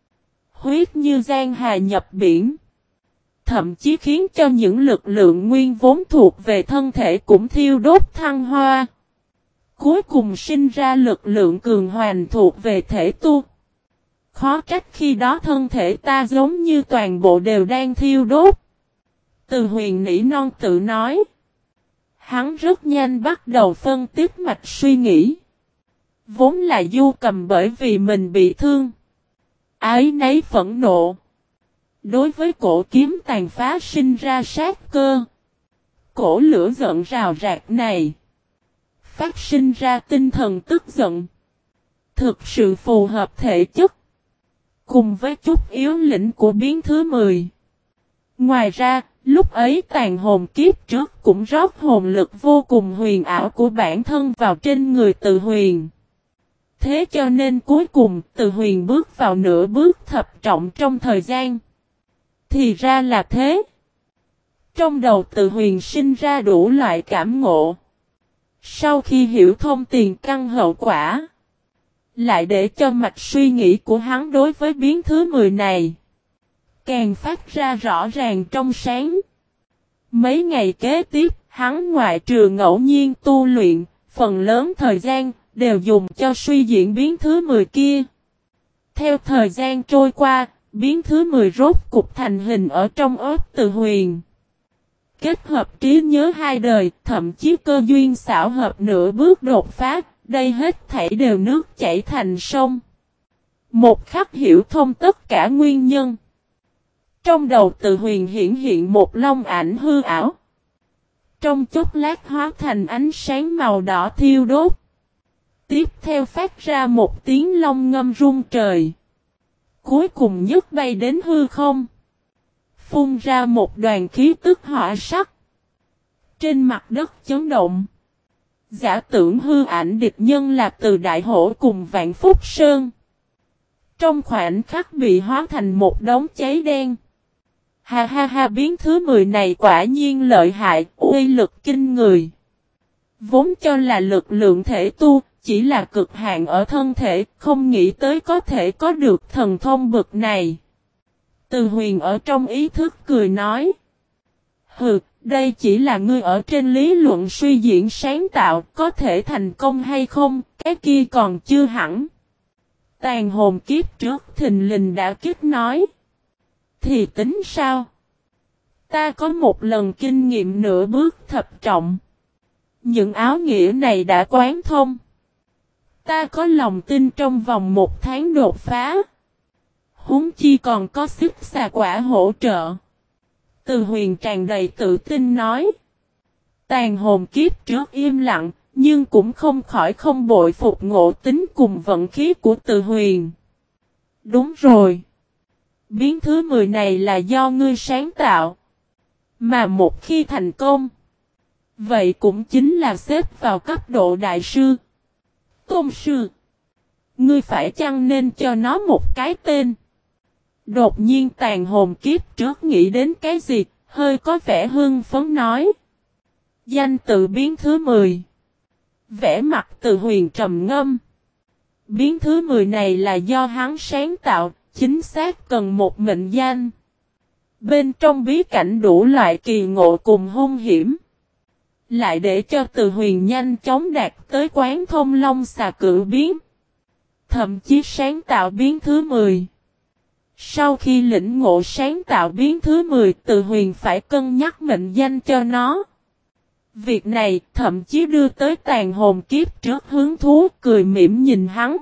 Huyết như giang hà nhập biển. Thậm chí khiến cho những lực lượng nguyên vốn thuộc về thân thể cũng thiêu đốt thăng hoa. Cuối cùng sinh ra lực lượng cường hoành thuộc về thể tu. Khó trách khi đó thân thể ta giống như toàn bộ đều đang thiêu đốt. Từ Huyền nỉ non tự nói. Hắn rất nhanh bắt đầu phân tích mạch suy nghĩ. Vốn là Du Cầm bởi vì mình bị thương. Ái nấy phẫn nộ. Đối với cổ kiếm tàn phá sinh ra sát cơ. Cổ lửa giận rào rạc này. Phát sinh ra tinh thần tức giận. Thực sự phù hợp thể chất. Cùng với chút yếu lĩnh của biến thứ mười. Ngoài ra, lúc ấy tàn hồn kiếp trước cũng rót hồn lực vô cùng huyền ảo của bản thân vào trên người Từ Huyền. Thế cho nên cuối cùng Từ Huyền bước vào nửa bước thập trọng trong thời gian. Thì ra là thế. Trong đầu Từ Huyền sinh ra đủ loại cảm ngộ. Sau khi hiểu thông tiền căn hậu quả. Lại để cho mạch suy nghĩ của hắn đối với biến thứ mười này. Càng phát ra rõ ràng trong sáng. Mấy ngày kế tiếp, hắn ngoại trừ ngẫu nhiên tu luyện, phần lớn thời gian đều dùng cho suy diễn biến thứ mười kia. Theo thời gian trôi qua, biến thứ mười rốt cục thành hình ở trong óc Từ Huyền. Kết hợp trí nhớ hai đời, thậm chí cơ duyên xảo hợp nửa bước đột phá, đây hết thảy đều nước chảy thành sông. Một khắc hiểu thông tất cả nguyên nhân. Trong đầu Từ Huyền hiển hiện một long ảnh hư ảo. Trong chốc lát hóa thành ánh sáng màu đỏ thiêu đốt. Tiếp theo phát ra một tiếng long ngâm rung trời. Cuối cùng nhấc bay đến hư không. Phun ra một đoàn khí tức hỏa sắc. Trên mặt đất chấn động. Giả tưởng hư ảnh địch nhân là Từ Đại Hổ cùng Vạn Phúc Sơn. Trong khoảnh khắc bị hóa thành một đống cháy đen. Ha ha ha, biến thứ mười này quả nhiên lợi hại, uy lực kinh người. Vốn cho là lực lượng thể tu, chỉ là cực hạn ở thân thể, không nghĩ tới có thể có được thần thông bực này. Từ Huyền ở trong ý thức cười nói. Hừ, đây chỉ là ngươi ở trên lý luận suy diễn sáng tạo, có thể thành công hay không, cái kia còn chưa hẳn. Tàn hồn kiếp trước thình lình đã kích nói. Thì tính sao? Ta có một lần kinh nghiệm nửa bước thập trọng. Những áo nghĩa này đã quán thông. Ta có lòng tin trong vòng một tháng đột phá. huống chi còn có xích xà quả hỗ trợ. Từ Huyền tràn đầy tự tin nói. Tàn hồn kiếp trước im lặng, nhưng cũng không khỏi không bội phục ngộ tính cùng vận khí của Từ Huyền. Đúng rồi. Biến thứ mười này là do ngươi sáng tạo. Mà một khi thành công, vậy cũng chính là xếp vào cấp độ đại sư. Tôn sư. Ngươi phải chăng nên cho nó một cái tên? Đột nhiên tàn hồn kiếp trước nghĩ đến cái gì, hơi có vẻ hưng phấn nói. Danh tự biến thứ mười. Vẻ mặt Từ Huyền trầm ngâm. Biến thứ mười này là do hắn sáng tạo, chính xác cần một mệnh danh. Bên trong bí cảnh đủ loại kỳ ngộ cùng hung hiểm. Lại để cho Từ Huyền nhanh chóng đạt tới quán thông long xà cự biến. Thậm chí sáng tạo biến thứ mười. Sau khi lĩnh ngộ sáng tạo biến thứ mười, Từ Huyền phải cân nhắc mệnh danh cho nó. Việc này thậm chí đưa tới tàn hồn kiếp trước hứng thú, cười mỉm nhìn hắn.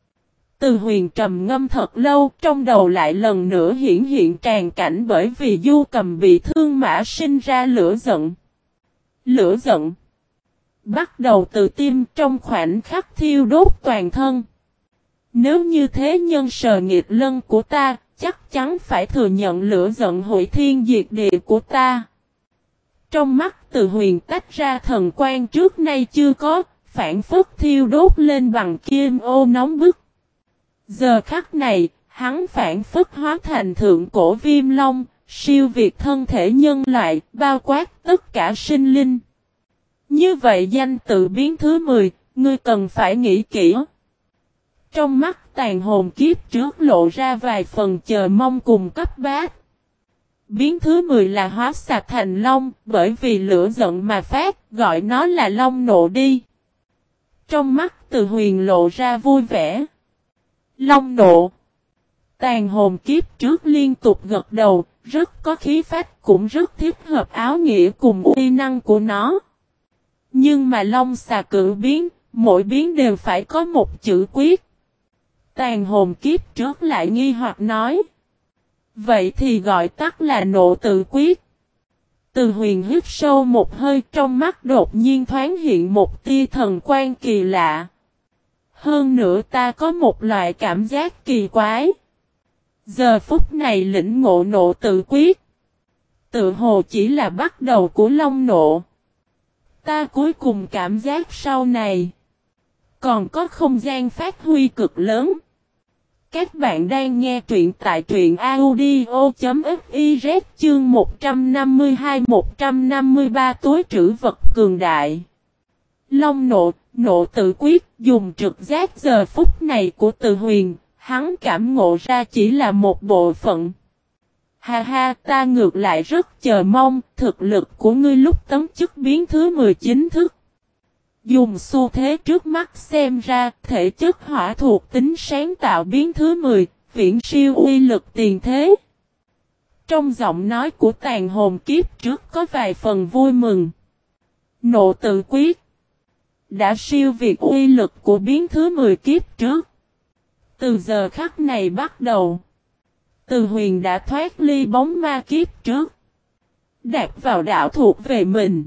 Từ Huyền trầm ngâm thật lâu, trong đầu lại lần nữa hiển hiện tràn cảnh bởi vì Du Cầm bị thương mà sinh ra lửa giận. Lửa giận bắt đầu từ tim, trong khoảnh khắc thiêu đốt toàn thân. Nếu như thế nhân sờ nghiệp lân của ta, chắc chắn phải thừa nhận lửa giận hủy thiên diệt địa của ta. Trong mắt Từ Huyền tách ra thần quang trước nay chưa có, phản phất thiêu đốt lên bằng kim ô nóng bức. Giờ khắc này, hắn phản phất hóa thành thượng cổ viêm long, siêu việt thân thể nhân loại, bao quát tất cả sinh linh. Như vậy danh tự biến thứ mười, ngươi cần phải nghĩ kỹ. Trong mắt tàn hồn kiếp trước lộ ra vài phần chờ mong cùng cấp bát. Biến thứ mười là hóa xà thành long, bởi vì lửa giận mà phát, gọi nó là long nộ đi. Trong mắt Từ Huyền lộ ra vui vẻ. Long nộ. Tàn hồn kiếp trước liên tục gật đầu, rất có khí phách, cũng rất thích hợp áo nghĩa cùng uy năng của nó. Nhưng mà long xà cự biến, mỗi biến đều phải có một chữ quyết. Tàn hồn kiếp trước lại nghi hoặc nói. Vậy thì gọi tắt là nộ tự quyết. Từ Huyền hít sâu một hơi, trong mắt đột nhiên thoáng hiện một tia thần quan kỳ lạ. Hơn nữa ta có một loại cảm giác kỳ quái. Giờ phút này lĩnh ngộ nộ tự quyết. Tự hồ chỉ là bắt đầu của long nộ. Ta cuối cùng cảm giác sau này còn có không gian phát huy cực lớn. Các bạn đang nghe truyện tại truyện audio.fiz chương một trăm năm mươi hai một trăm năm mươi ba túi trữ vật cường đại. Long nộ, nộ tự quyết, dùng trực giác giờ phút này của Từ Huyền, hắn cảm ngộ ra chỉ là một bộ phận. Ha ha, ta ngược lại rất chờ mong, thực lực của ngươi lúc tấn chức biến thứ mười chính thức. Dùng xu thế trước mắt xem ra, thể chất hỏa thuộc tính sáng tạo biến thứ mười, viễn siêu uy lực tiền thế. Trong giọng nói của tàn hồn kiếp trước có vài phần vui mừng. Nộ tự quyết đã siêu việt uy lực của biến thứ mười kiếp trước. Từ giờ khắc này bắt đầu, Từ Huyền đã thoát ly bóng ma kiếp trước, đạt vào đạo thuộc về mình.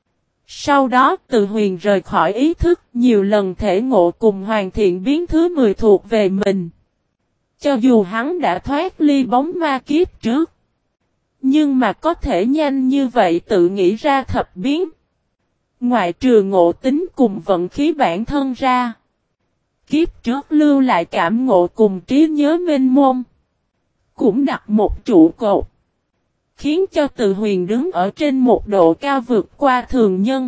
Sau đó Từ Huyền rời khỏi ý thức, nhiều lần thể ngộ cùng hoàn thiện biến thứ mười thuộc về mình. Cho dù hắn đã thoát ly bóng ma kiếp trước, nhưng mà có thể nhanh như vậy tự nghĩ ra thập biến. Ngoại trừ ngộ tính cùng vận khí bản thân ra, kiếp trước lưu lại cảm ngộ cùng trí nhớ mênh mông, cũng đặt một trụ cột, khiến cho Từ Huyền đứng ở trên một độ cao vượt qua thường nhân.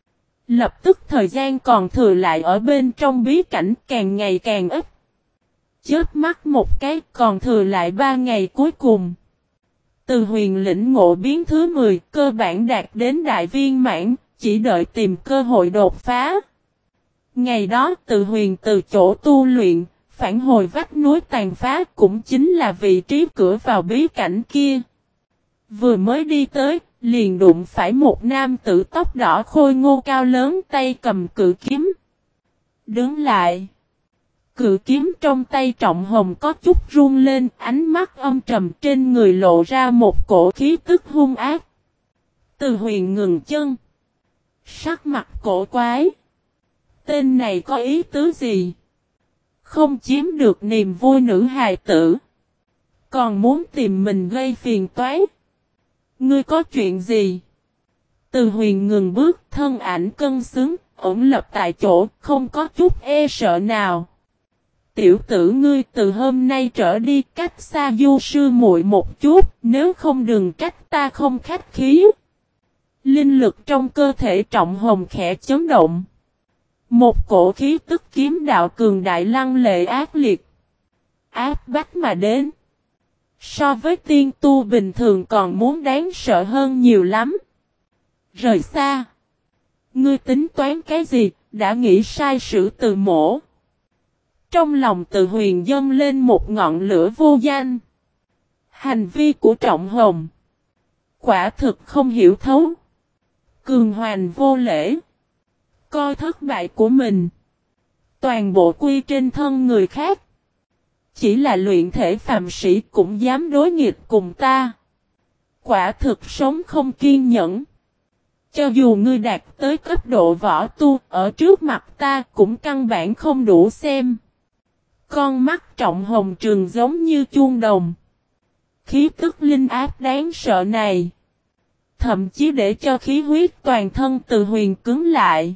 Lập tức thời gian còn thừa lại ở bên trong bí cảnh càng ngày càng ít. Chớp mắt một cái còn thừa lại ba ngày cuối cùng. Từ Huyền lĩnh ngộ biến thứ mười, cơ bản đạt đến đại viên mãn, chỉ đợi tìm cơ hội đột phá. Ngày đó Từ Huyền từ chỗ tu luyện, phản hồi vách núi tàn phá, cũng chính là vị trí cửa vào bí cảnh kia. Vừa mới đi tới, liền đụng phải một nam tử tóc đỏ khôi ngô cao lớn, tay cầm cự kiếm. Đứng lại. Cự kiếm trong tay Trọng Hồng có chút run lên, ánh mắt âm trầm trên người lộ ra một cổ khí tức hung ác. Từ Huyền ngừng chân. Sắc mặt cổ quái. Tên này có ý tứ gì? Không chiếm được niềm vui nữ hài tử. Còn muốn tìm mình gây phiền toái. Ngươi có chuyện gì? Từ Huyền ngừng bước, thân ảnh cân xứng, ổn lập tại chỗ, không có chút e sợ nào. Tiểu tử ngươi từ hôm nay trở đi cách xa Du sư muội một chút, nếu không đừng trách ta không khách khí. Linh lực trong cơ thể Trọng Hồng khẽ chấn động. Một cổ khí tức kiếm đạo cường đại lăng lệ ác liệt. Áp bách mà đến. So với tiên tu bình thường còn muốn đáng sợ hơn nhiều lắm. Rời xa. Ngươi tính toán cái gì, đã nghĩ sai sử từ mổ. Trong lòng Từ Huyền dâng lên một ngọn lửa vô danh. Hành vi của Trọng Hồng. Quả thực không hiểu thấu. Cường hoành vô lễ. Coi thất bại của mình. Toàn bộ quy trên thân người khác. Chỉ là luyện thể phàm sĩ cũng dám đối nghịch cùng ta. Quả thực sống không kiên nhẫn. Cho dù ngươi đạt tới cấp độ võ tu, ở trước mặt ta cũng căn bản không đủ xem. Con mắt Trọng Hồng trường giống như chuông đồng. Khí tức linh áp đáng sợ này. Thậm chí để cho khí huyết toàn thân Từ Huyền cứng lại.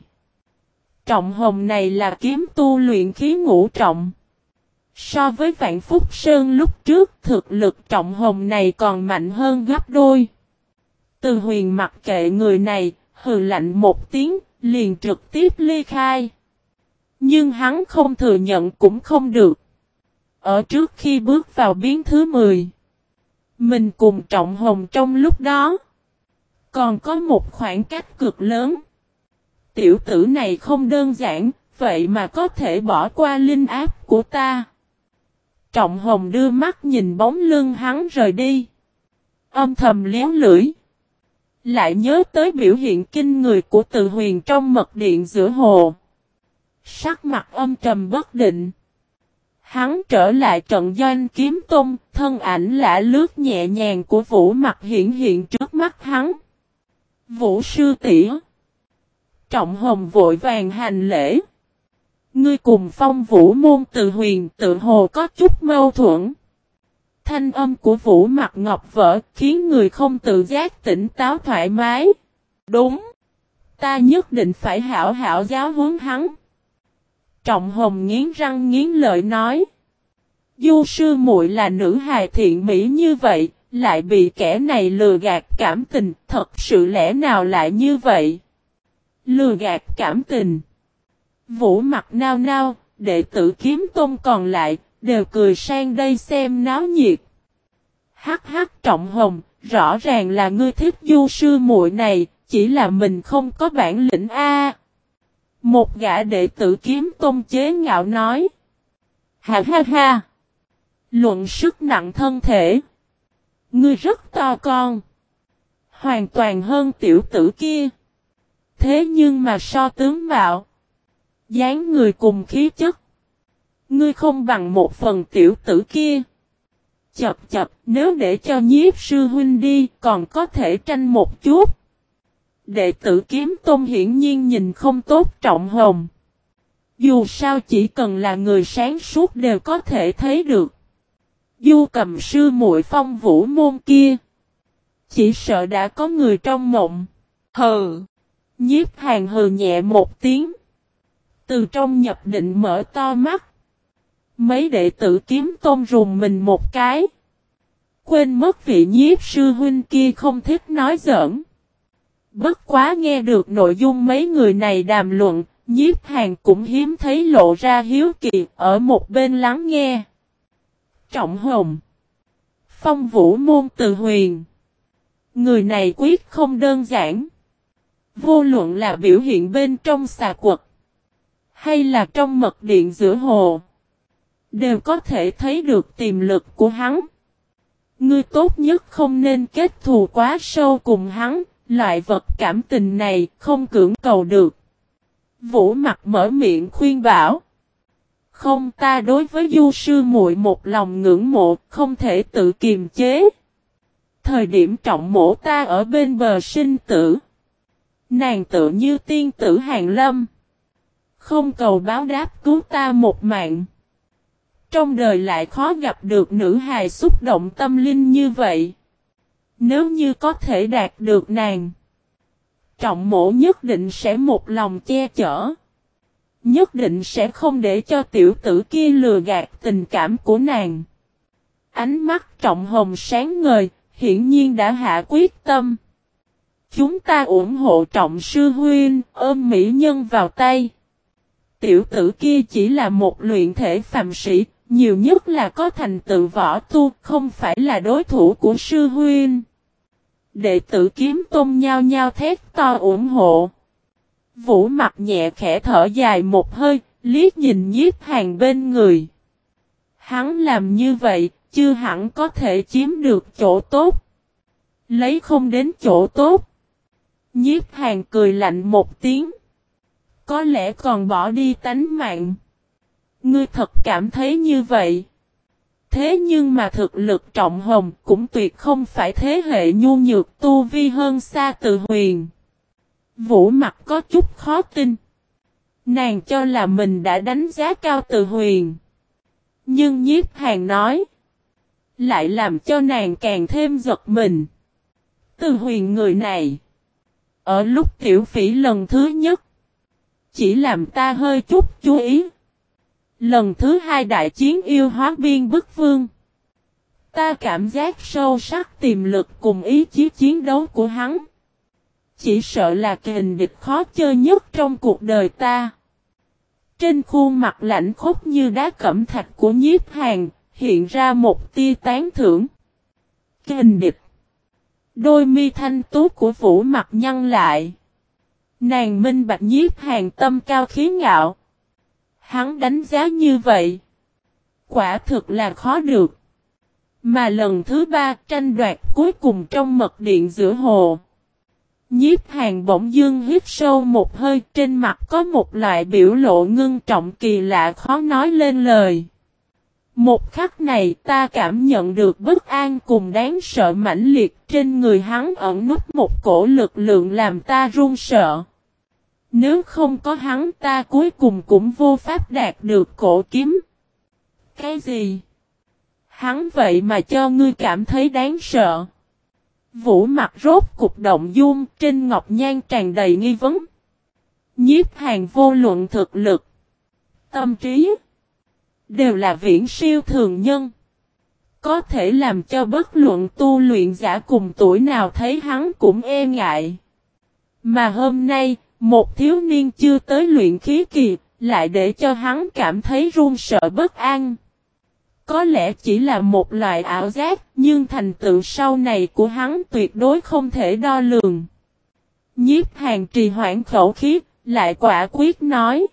Trọng Hồng này là kiếm tu luyện khí ngũ trọng. So với Vạn Phúc Sơn lúc trước, thực lực Trọng Hồng này còn mạnh hơn gấp đôi. Từ Huyền mặc kệ người này, hừ lạnh một tiếng, liền trực tiếp ly khai. Nhưng hắn không thừa nhận cũng không được. Ở trước khi bước vào biến thứ mười, mình cùng Trọng Hồng trong lúc đó, còn có một khoảng cách cực lớn. Tiểu tử này không đơn giản, vậy mà có thể bỏ qua linh áp của ta. Trọng Hồng đưa mắt nhìn bóng lưng hắn rời đi. Âm thầm léo lưỡi. Lại nhớ tới biểu hiện kinh người của Từ Huyền trong mật điện giữa hồ. Sắc mặt âm trầm bất định. Hắn trở lại trận doanh kiếm tôn, thân ảnh lạ lướt nhẹ nhàng của Vũ Mặc hiện hiện trước mắt hắn. Vũ sư tỷ. Trọng Hồng vội vàng hành lễ. Ngươi cùng Phong Vũ môn Từ Huyền tự hồ có chút mâu thuẫn. Thanh âm của Vũ Mặc ngọc vỡ khiến người không tự giác tỉnh táo thoải mái. Đúng. Ta nhất định phải hảo hảo giáo huấn hắn. Trọng Hồng nghiến răng nghiến lợi nói. Du sư muội là nữ hài thiện mỹ như vậy, lại bị kẻ này lừa gạt cảm tình, thật sự lẽ nào lại như vậy? Lừa gạt cảm tình. Vũ Mặc nao nao, đệ tử kiếm tôn còn lại, đều cười sang đây xem náo nhiệt. Hắc hắc Trọng Hồng, rõ ràng là ngươi thích du sư muội này, chỉ là mình không có bản lĩnh a. Một gã đệ tử kiếm tôn chế ngạo nói. Ha ha ha. Luận sức nặng thân thể. Ngươi rất to con. Hoàn toàn hơn tiểu tử kia. Thế nhưng mà so tướng mạo. dáng người cùng khí chất. Ngươi không bằng một phần tiểu tử kia. Chập chập, nếu để cho Nhiếp sư huynh đi, còn có thể tranh một chút. Đệ tử kiếm tôn hiển nhiên nhìn không tốt Trọng Hồng. Dù sao chỉ cần là người sáng suốt đều có thể thấy được. Du Cầm sư muội Phong Vũ môn kia. Chỉ sợ đã có người trong mộng. Hừ. Nhiếp Hàn hừ nhẹ một tiếng. Từ trong nhập định mở to mắt. Mấy đệ tử kiếm tôn rùng mình một cái. Quên mất vị Nhiếp sư huynh kia không thích nói giỡn. Bất quá nghe được nội dung mấy người này đàm luận, Nhiếp Hàn cũng hiếm thấy lộ ra hiếu kỳ ở một bên lắng nghe. Trọng Hồng. Phong Vũ môn Từ Huyền. Người này quyết không đơn giản. Vô luận là biểu hiện bên trong xà quật, hay là trong mật điện giữa hồ, đều có thể thấy được tiềm lực của hắn. Ngươi tốt nhất không nên kết thù quá sâu cùng hắn, loại vật cảm tình này không cưỡng cầu được. Vũ Mặc mở miệng khuyên bảo. không, ta đối với Du sư muội một lòng ngưỡng mộ, không thể tự kiềm chế. Thời điểm Trọng Mỗ ta ở bên bờ sinh tử, nàng tự như tiên tử Hàn Lâm, không cầu báo đáp cứu ta một mạng. Trong đời lại khó gặp được nữ hài xúc động tâm linh như vậy. Nếu như có thể đạt được nàng, Trọng Mỗ nhất định sẽ một lòng che chở. Nhất định sẽ không để cho tiểu tử kia lừa gạt tình cảm của nàng. Ánh mắt Trọng Hồng sáng ngời, hiển nhiên đã hạ quyết tâm. Chúng ta ủng hộ Trọng sư huynh, ôm mỹ nhân vào tay. Tiểu tử kia chỉ là một luyện thể phàm sĩ, nhiều nhất là có thành tựu võ tu, không phải là đối thủ của sư huynh. Đệ tử Kiếm Tôn nhao nhao thét to ủng hộ. Vũ mặt nhẹ khẽ thở dài một hơi, liếc nhìn Nhiếp Hàn bên người. Hắn làm như vậy, chưa hẳn có thể chiếm được chỗ tốt. Lấy không đến chỗ tốt. Nhiếp Hàn cười lạnh một tiếng. Có lẽ còn bỏ đi tánh mạng. Ngươi thật cảm thấy như vậy. Thế nhưng mà thực lực Trọng Hồng cũng tuyệt không phải thế hệ nhu nhược tu vi hơn xa Từ Huyền. Vũ mặt có chút khó tin. Nàng cho là mình đã đánh giá cao Từ Huyền. Nhưng Nhiếp Hàn nói. Lại làm cho nàng càng thêm giật mình. Từ Huyền người này. Ở lúc tiểu phỉ lần thứ nhất. Chỉ làm ta hơi chút chú ý. Lần thứ hai đại chiến yêu hóa biên bức vương. Ta cảm giác sâu sắc tiềm lực cùng ý chí chiến đấu của hắn. Chỉ sợ là kình địch khó chơi nhất trong cuộc đời ta. Trên khuôn mặt lạnh khốc như đá cẩm thạch của Nhiếp Hàn, hiện ra một tia tán thưởng. Kình địch. Đôi mi thanh tú của Vũ mặt nhăn lại. Nàng minh bạch Nhiếp Hàn tâm cao khí ngạo. Hắn đánh giá như vậy. Quả thực là khó được. Mà lần thứ ba tranh đoạt cuối cùng trong mật điện giữa hồ. Nhiếp Hàn bỗng dưng hít sâu một hơi, trên mặt có một loại biểu lộ ngưng trọng kỳ lạ khó nói lên lời. Một khắc này ta cảm nhận được bất an cùng đáng sợ mãnh liệt, trên người hắn ẩn núp một cổ lực lượng làm ta run sợ. Nếu không có hắn ta cuối cùng cũng vô pháp đạt được cổ kiếm. Cái gì? Hắn vậy mà cho ngươi cảm thấy đáng sợ. Vũ mặt rốt cục động dung, trên ngọc nhan tràn đầy nghi vấn. Nhiếp Hàn vô luận thực lực, tâm trí, đều là viễn siêu thường nhân. Có thể làm cho bất luận tu luyện giả cùng tuổi nào thấy hắn cũng e ngại. Mà hôm nay, một thiếu niên chưa tới luyện khí kỳ, lại để cho hắn cảm thấy run sợ bất an. Có lẽ chỉ là một loại ảo giác, nhưng thành tựu sau này của hắn tuyệt đối không thể đo lường. Nhiếp Hàn trì hoãn khẩu khí, lại quả quyết nói.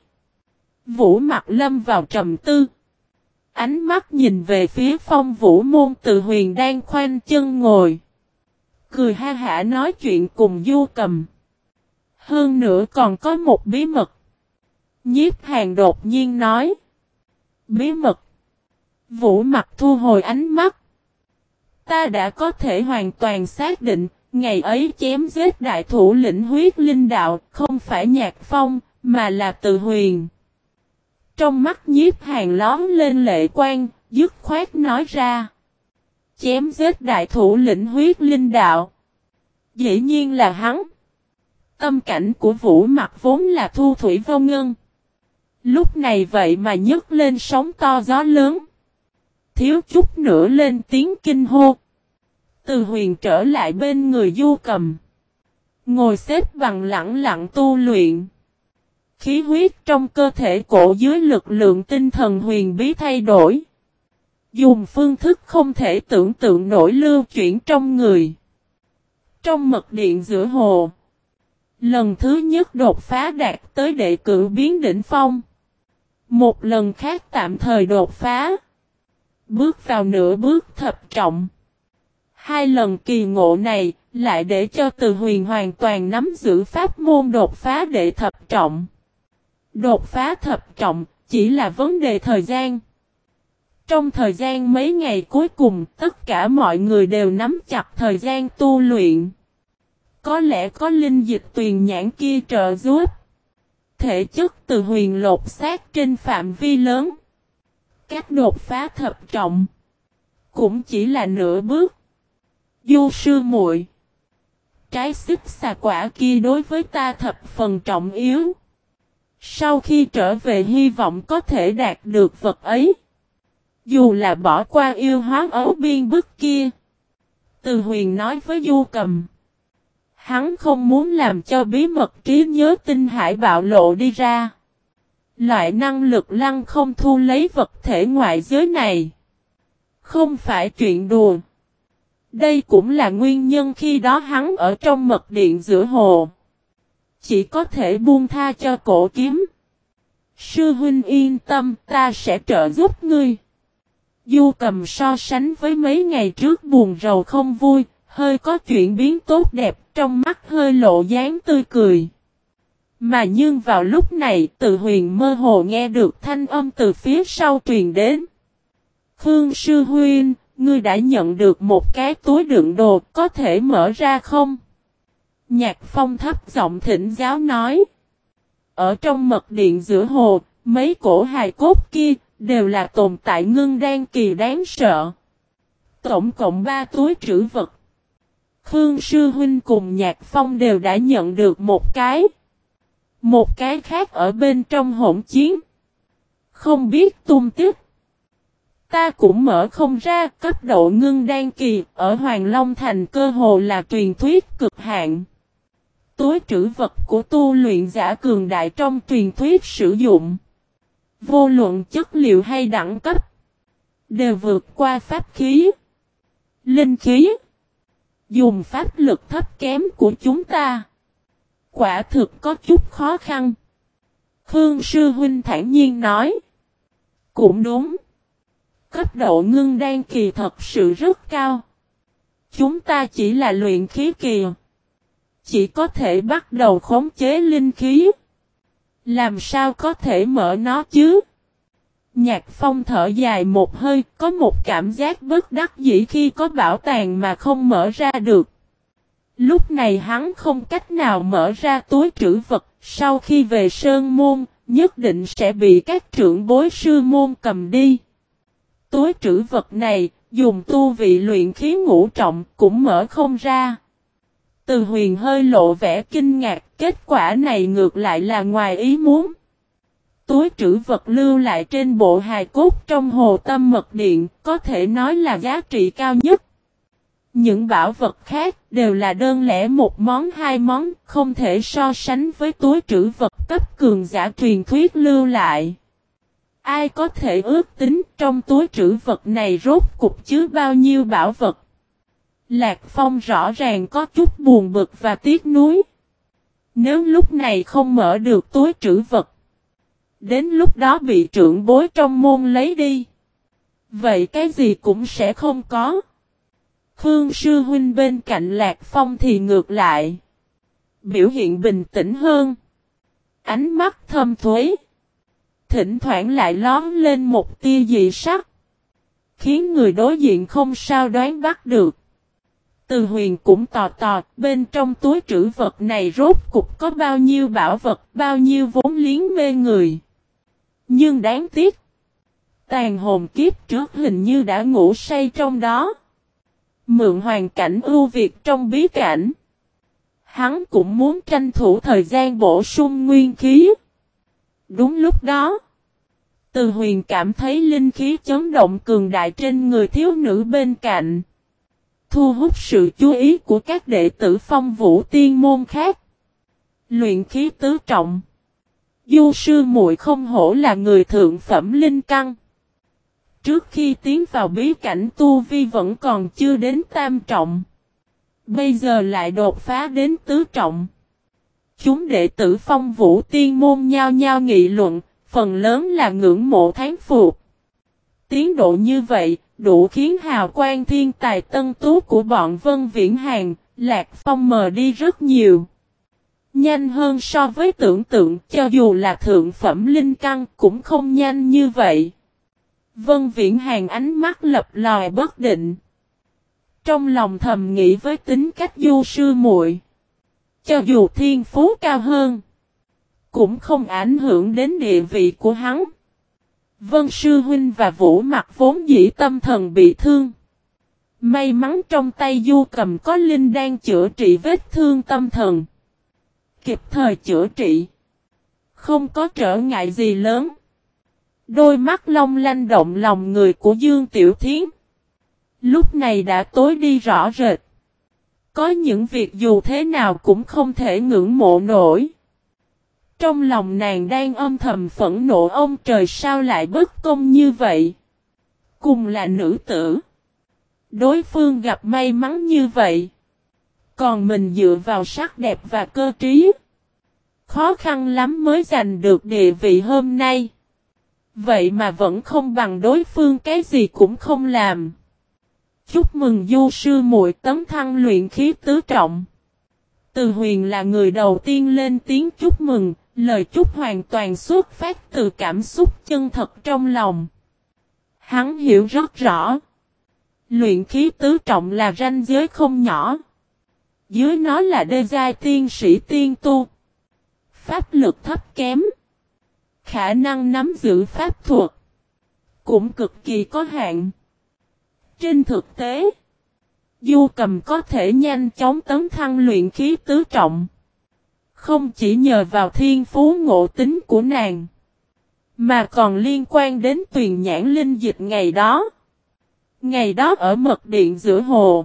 Vũ mặt lâm vào trầm tư. Ánh mắt nhìn về phía Phong Vũ môn Từ Huyền đang khoanh chân ngồi. Cười ha hả nói chuyện cùng Du Cầm. Hơn nữa còn có một bí mật. Nhiếp Hàn đột nhiên nói. Bí mật. Vũ mặt thu hồi ánh mắt. Ta đã có thể hoàn toàn xác định, ngày ấy chém giết đại thủ lĩnh huyết linh đạo, không phải Nhạc Phong, mà là Từ Huyền. Trong mắt Nhiếp Hàn lóm lên lệ quang, dứt khoát nói ra. Chém giết đại thủ lĩnh huyết linh đạo. Dĩ nhiên là hắn. Tâm cảnh của Vũ mặt vốn là thu thủy vô ngân. Lúc này vậy mà nhấc lên sóng to gió lớn. Thiếu chút nữa lên tiếng kinh hô. Từ Huyền trở lại bên người Du Cầm. Ngồi xếp bằng lặng lặng tu luyện. Khí huyết trong cơ thể cổ dưới lực lượng tinh thần huyền bí thay đổi. Dùng phương thức không thể tưởng tượng nổi lưu chuyển trong người. Trong mật điện giữa hồ. Lần thứ nhất đột phá đạt tới đệ cử biến đỉnh phong. Một lần khác tạm thời đột phá. Bước vào nửa bước thập trọng. Hai lần kỳ ngộ này lại để cho Từ Huyền hoàn toàn nắm giữ pháp môn đột phá đệ thập trọng. Đột phá thập trọng chỉ là vấn đề thời gian. Trong thời gian mấy ngày cuối cùng, tất cả mọi người đều nắm chặt thời gian tu luyện. Có lẽ có linh dịch tuyền nhãn kia trợ giúp. Thể chất Từ Huyền lột xác trên phạm vi lớn. Các đột phá thập trọng cũng chỉ là nửa bước. Du sư muội, trái xích xà quả kia đối với ta thập phần trọng yếu. Sau khi trở về hy vọng có thể đạt được vật ấy. Dù là bỏ qua yêu hóa ấu biên bức kia. Từ Huyền nói với Du Cầm. Hắn không muốn làm cho bí mật trí nhớ tinh hải bạo lộ đi ra. Loại năng lực lăng không thu lấy vật thể ngoại giới này. Không phải chuyện đùa. Đây cũng là nguyên nhân khi đó hắn ở trong mật điện giữa hồ. Chỉ có thể buông tha cho cổ kiếm. Sư huynh yên tâm, ta sẽ trợ giúp ngươi. Du Cầm so sánh với mấy ngày trước buồn rầu không vui, hơi có chuyển biến tốt đẹp, trong mắt hơi lộ dáng tươi cười. Mà nhưng vào lúc này, Từ Huyền mơ hồ nghe được thanh âm từ phía sau truyền đến. Khương sư huynh, ngươi đã nhận được một cái túi đựng đồ, có thể mở ra không? Nhạc Phong thấp giọng thỉnh giáo nói. Ở trong mật điện giữa hồ, mấy cổ hài cốt kia, đều là tồn tại ngưng đan kỳ đáng sợ. Tổng cộng ba túi trữ vật. Khương sư huynh cùng Nhạc Phong đều đã nhận được một cái. Một cái khác ở bên trong hỗn chiến. Không biết tung tích. Ta cũng mở không ra, cấp độ ngưng đan kỳ, ở Hoàng Long Thành cơ hồ là truyền thuyết cực hạn. Túi trữ vật của tu luyện giả cường đại trong truyền thuyết sử dụng. Vô luận chất liệu hay đẳng cấp, đều vượt qua pháp khí, linh khí. Dùng pháp lực thấp kém của chúng ta, quả thực có chút khó khăn. Khương sư huynh thản nhiên nói. Cũng đúng. Cấp độ ngưng đan kỳ thật sự rất cao. Chúng ta chỉ là luyện khí kỳ. Chỉ có thể bắt đầu khống chế linh khí. Làm sao có thể mở nó chứ? Nhạc Phong thở dài một hơi, có một cảm giác bất đắc dĩ khi có bảo tàng mà không mở ra được. Lúc này hắn không cách nào mở ra túi trữ vật, sau khi về Sơn Môn, nhất định sẽ bị các trưởng bối sư môn cầm đi. Túi trữ vật này, dùng tu vị luyện khí ngũ trọng cũng mở không ra. Từ Huyền hơi lộ vẻ kinh ngạc, kết quả này ngược lại là ngoài ý muốn. Túi trữ vật lưu lại trên bộ hài cốt trong hồ tâm mật điện, có thể nói là giá trị cao nhất. Những bảo vật khác đều là đơn lẻ một món hai món, không thể so sánh với túi trữ vật cấp cường giả truyền thuyết lưu lại. Ai có thể ước tính trong túi trữ vật này rốt cục chứa bao nhiêu bảo vật? Lạc Phong rõ ràng có chút buồn bực và tiếc nuối. Nếu lúc này không mở được túi trữ vật, đến lúc đó bị trưởng bối trong môn lấy đi, vậy cái gì cũng sẽ không có. Khương sư huynh bên cạnh Lạc Phong thì ngược lại, biểu hiện bình tĩnh hơn, ánh mắt thâm thuế, thỉnh thoảng lại lóm lên một tia dị sắc, khiến người đối diện không sao đoán bắt được. Từ Huyền cũng tò tò, bên trong túi trữ vật này rốt cục có bao nhiêu bảo vật, bao nhiêu vốn liếng mê người. Nhưng đáng tiếc, tàn hồn kiếp trước hình như đã ngủ say trong đó. Mượn hoàn cảnh ưu việt trong bí cảnh, hắn cũng muốn tranh thủ thời gian bổ sung nguyên khí. Đúng lúc đó, Từ Huyền cảm thấy linh khí chấn động cường đại trên người thiếu nữ bên cạnh, thu hút sự chú ý của các đệ tử Phong Vũ Tiên môn khác. Luyện khí tứ trọng. Du sư muội không hổ là người thượng phẩm linh căn. Trước khi tiến vào bí cảnh tu vi vẫn còn chưa đến tam trọng. Bây giờ lại đột phá đến tứ trọng. Chúng đệ tử Phong Vũ Tiên môn nhao nhao nghị luận, phần lớn là ngưỡng mộ thán phục. Tiến độ như vậy, đủ khiến hào quang thiên tài tân tú của bọn Vân Viễn Hàng, Lạc Phong mờ đi rất nhiều. Nhanh hơn so với tưởng tượng, cho dù là thượng phẩm linh căn cũng không nhanh như vậy. Vân Viễn Hàng ánh mắt lập lòe bất định. Trong lòng thầm nghĩ với tính cách du sư muội, cho dù thiên phú cao hơn, cũng không ảnh hưởng đến địa vị của hắn. Vân Sư Huynh và Vũ Mặc vốn dĩ tâm thần bị thương. May mắn trong tay Du Cầm có linh đan chữa trị vết thương tâm thần. Kịp thời chữa trị. Không có trở ngại gì lớn. Đôi mắt long lanh động lòng người của Dương Tiểu Thiến. Lúc này đã tối đi rõ rệt. Có những việc dù thế nào cũng không thể ngưỡng mộ nổi. Trong lòng nàng đang âm thầm phẫn nộ ông trời sao lại bất công như vậy. Cùng là nữ tử. Đối phương gặp may mắn như vậy. Còn mình dựa vào sắc đẹp và cơ trí. Khó khăn lắm mới giành được địa vị hôm nay. Vậy mà vẫn không bằng đối phương, cái gì cũng không làm. Chúc mừng du sư muội tấn thăng luyện khí tứ trọng. Từ Huyền là người đầu tiên lên tiếng chúc mừng. Lời chúc hoàn toàn xuất phát từ cảm xúc chân thật trong lòng. Hắn hiểu rất rõ. Luyện khí tứ trọng là ranh giới không nhỏ. Dưới nó là đê giai tiên sĩ tiên tu. Pháp lực thấp kém. Khả năng nắm giữ pháp thuật cũng cực kỳ có hạn. Trên thực tế, Du Cầm có thể nhanh chóng tấn thăng luyện khí tứ trọng. Không chỉ nhờ vào thiên phú ngộ tính của nàng, mà còn liên quan đến tuyền nhãn linh dịch ngày đó. Ngày đó ở mật điện giữa hồ,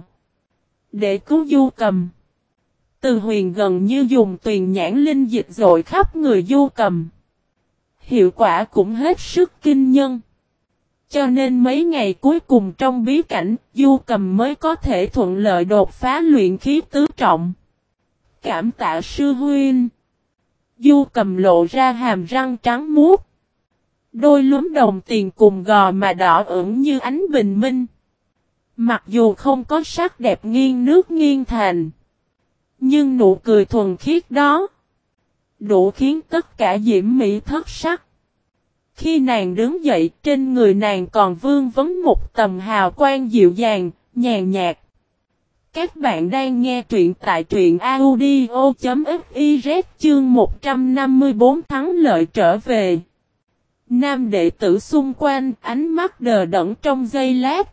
để cứu Du Cầm, Từ Huyền gần như dùng tuyền nhãn linh dịch dội khắp người Du Cầm. Hiệu quả cũng hết sức kinh nhân. Cho nên mấy ngày cuối cùng trong bí cảnh, Du Cầm mới có thể thuận lợi đột phá luyện khí tứ trọng. Cảm tạ sư huynh. Du Cầm lộ ra hàm răng trắng muốt. Đôi lúm đồng tiền cùng gò mà đỏ ửng như ánh bình minh. Mặc dù không có sắc đẹp nghiêng nước nghiêng thành, nhưng nụ cười thuần khiết đó đủ khiến tất cả diễm mỹ thất sắc. Khi nàng đứng dậy, trên người nàng còn vương vấn một tầm hào quang dịu dàng, nhàn nhạt. Các bạn đang nghe truyện tại truyện audio chấm fiz chương một trăm năm mươi tư thắng lợi trở về. Nam đệ tử xung quanh ánh mắt đờ đẫn trong giây lát.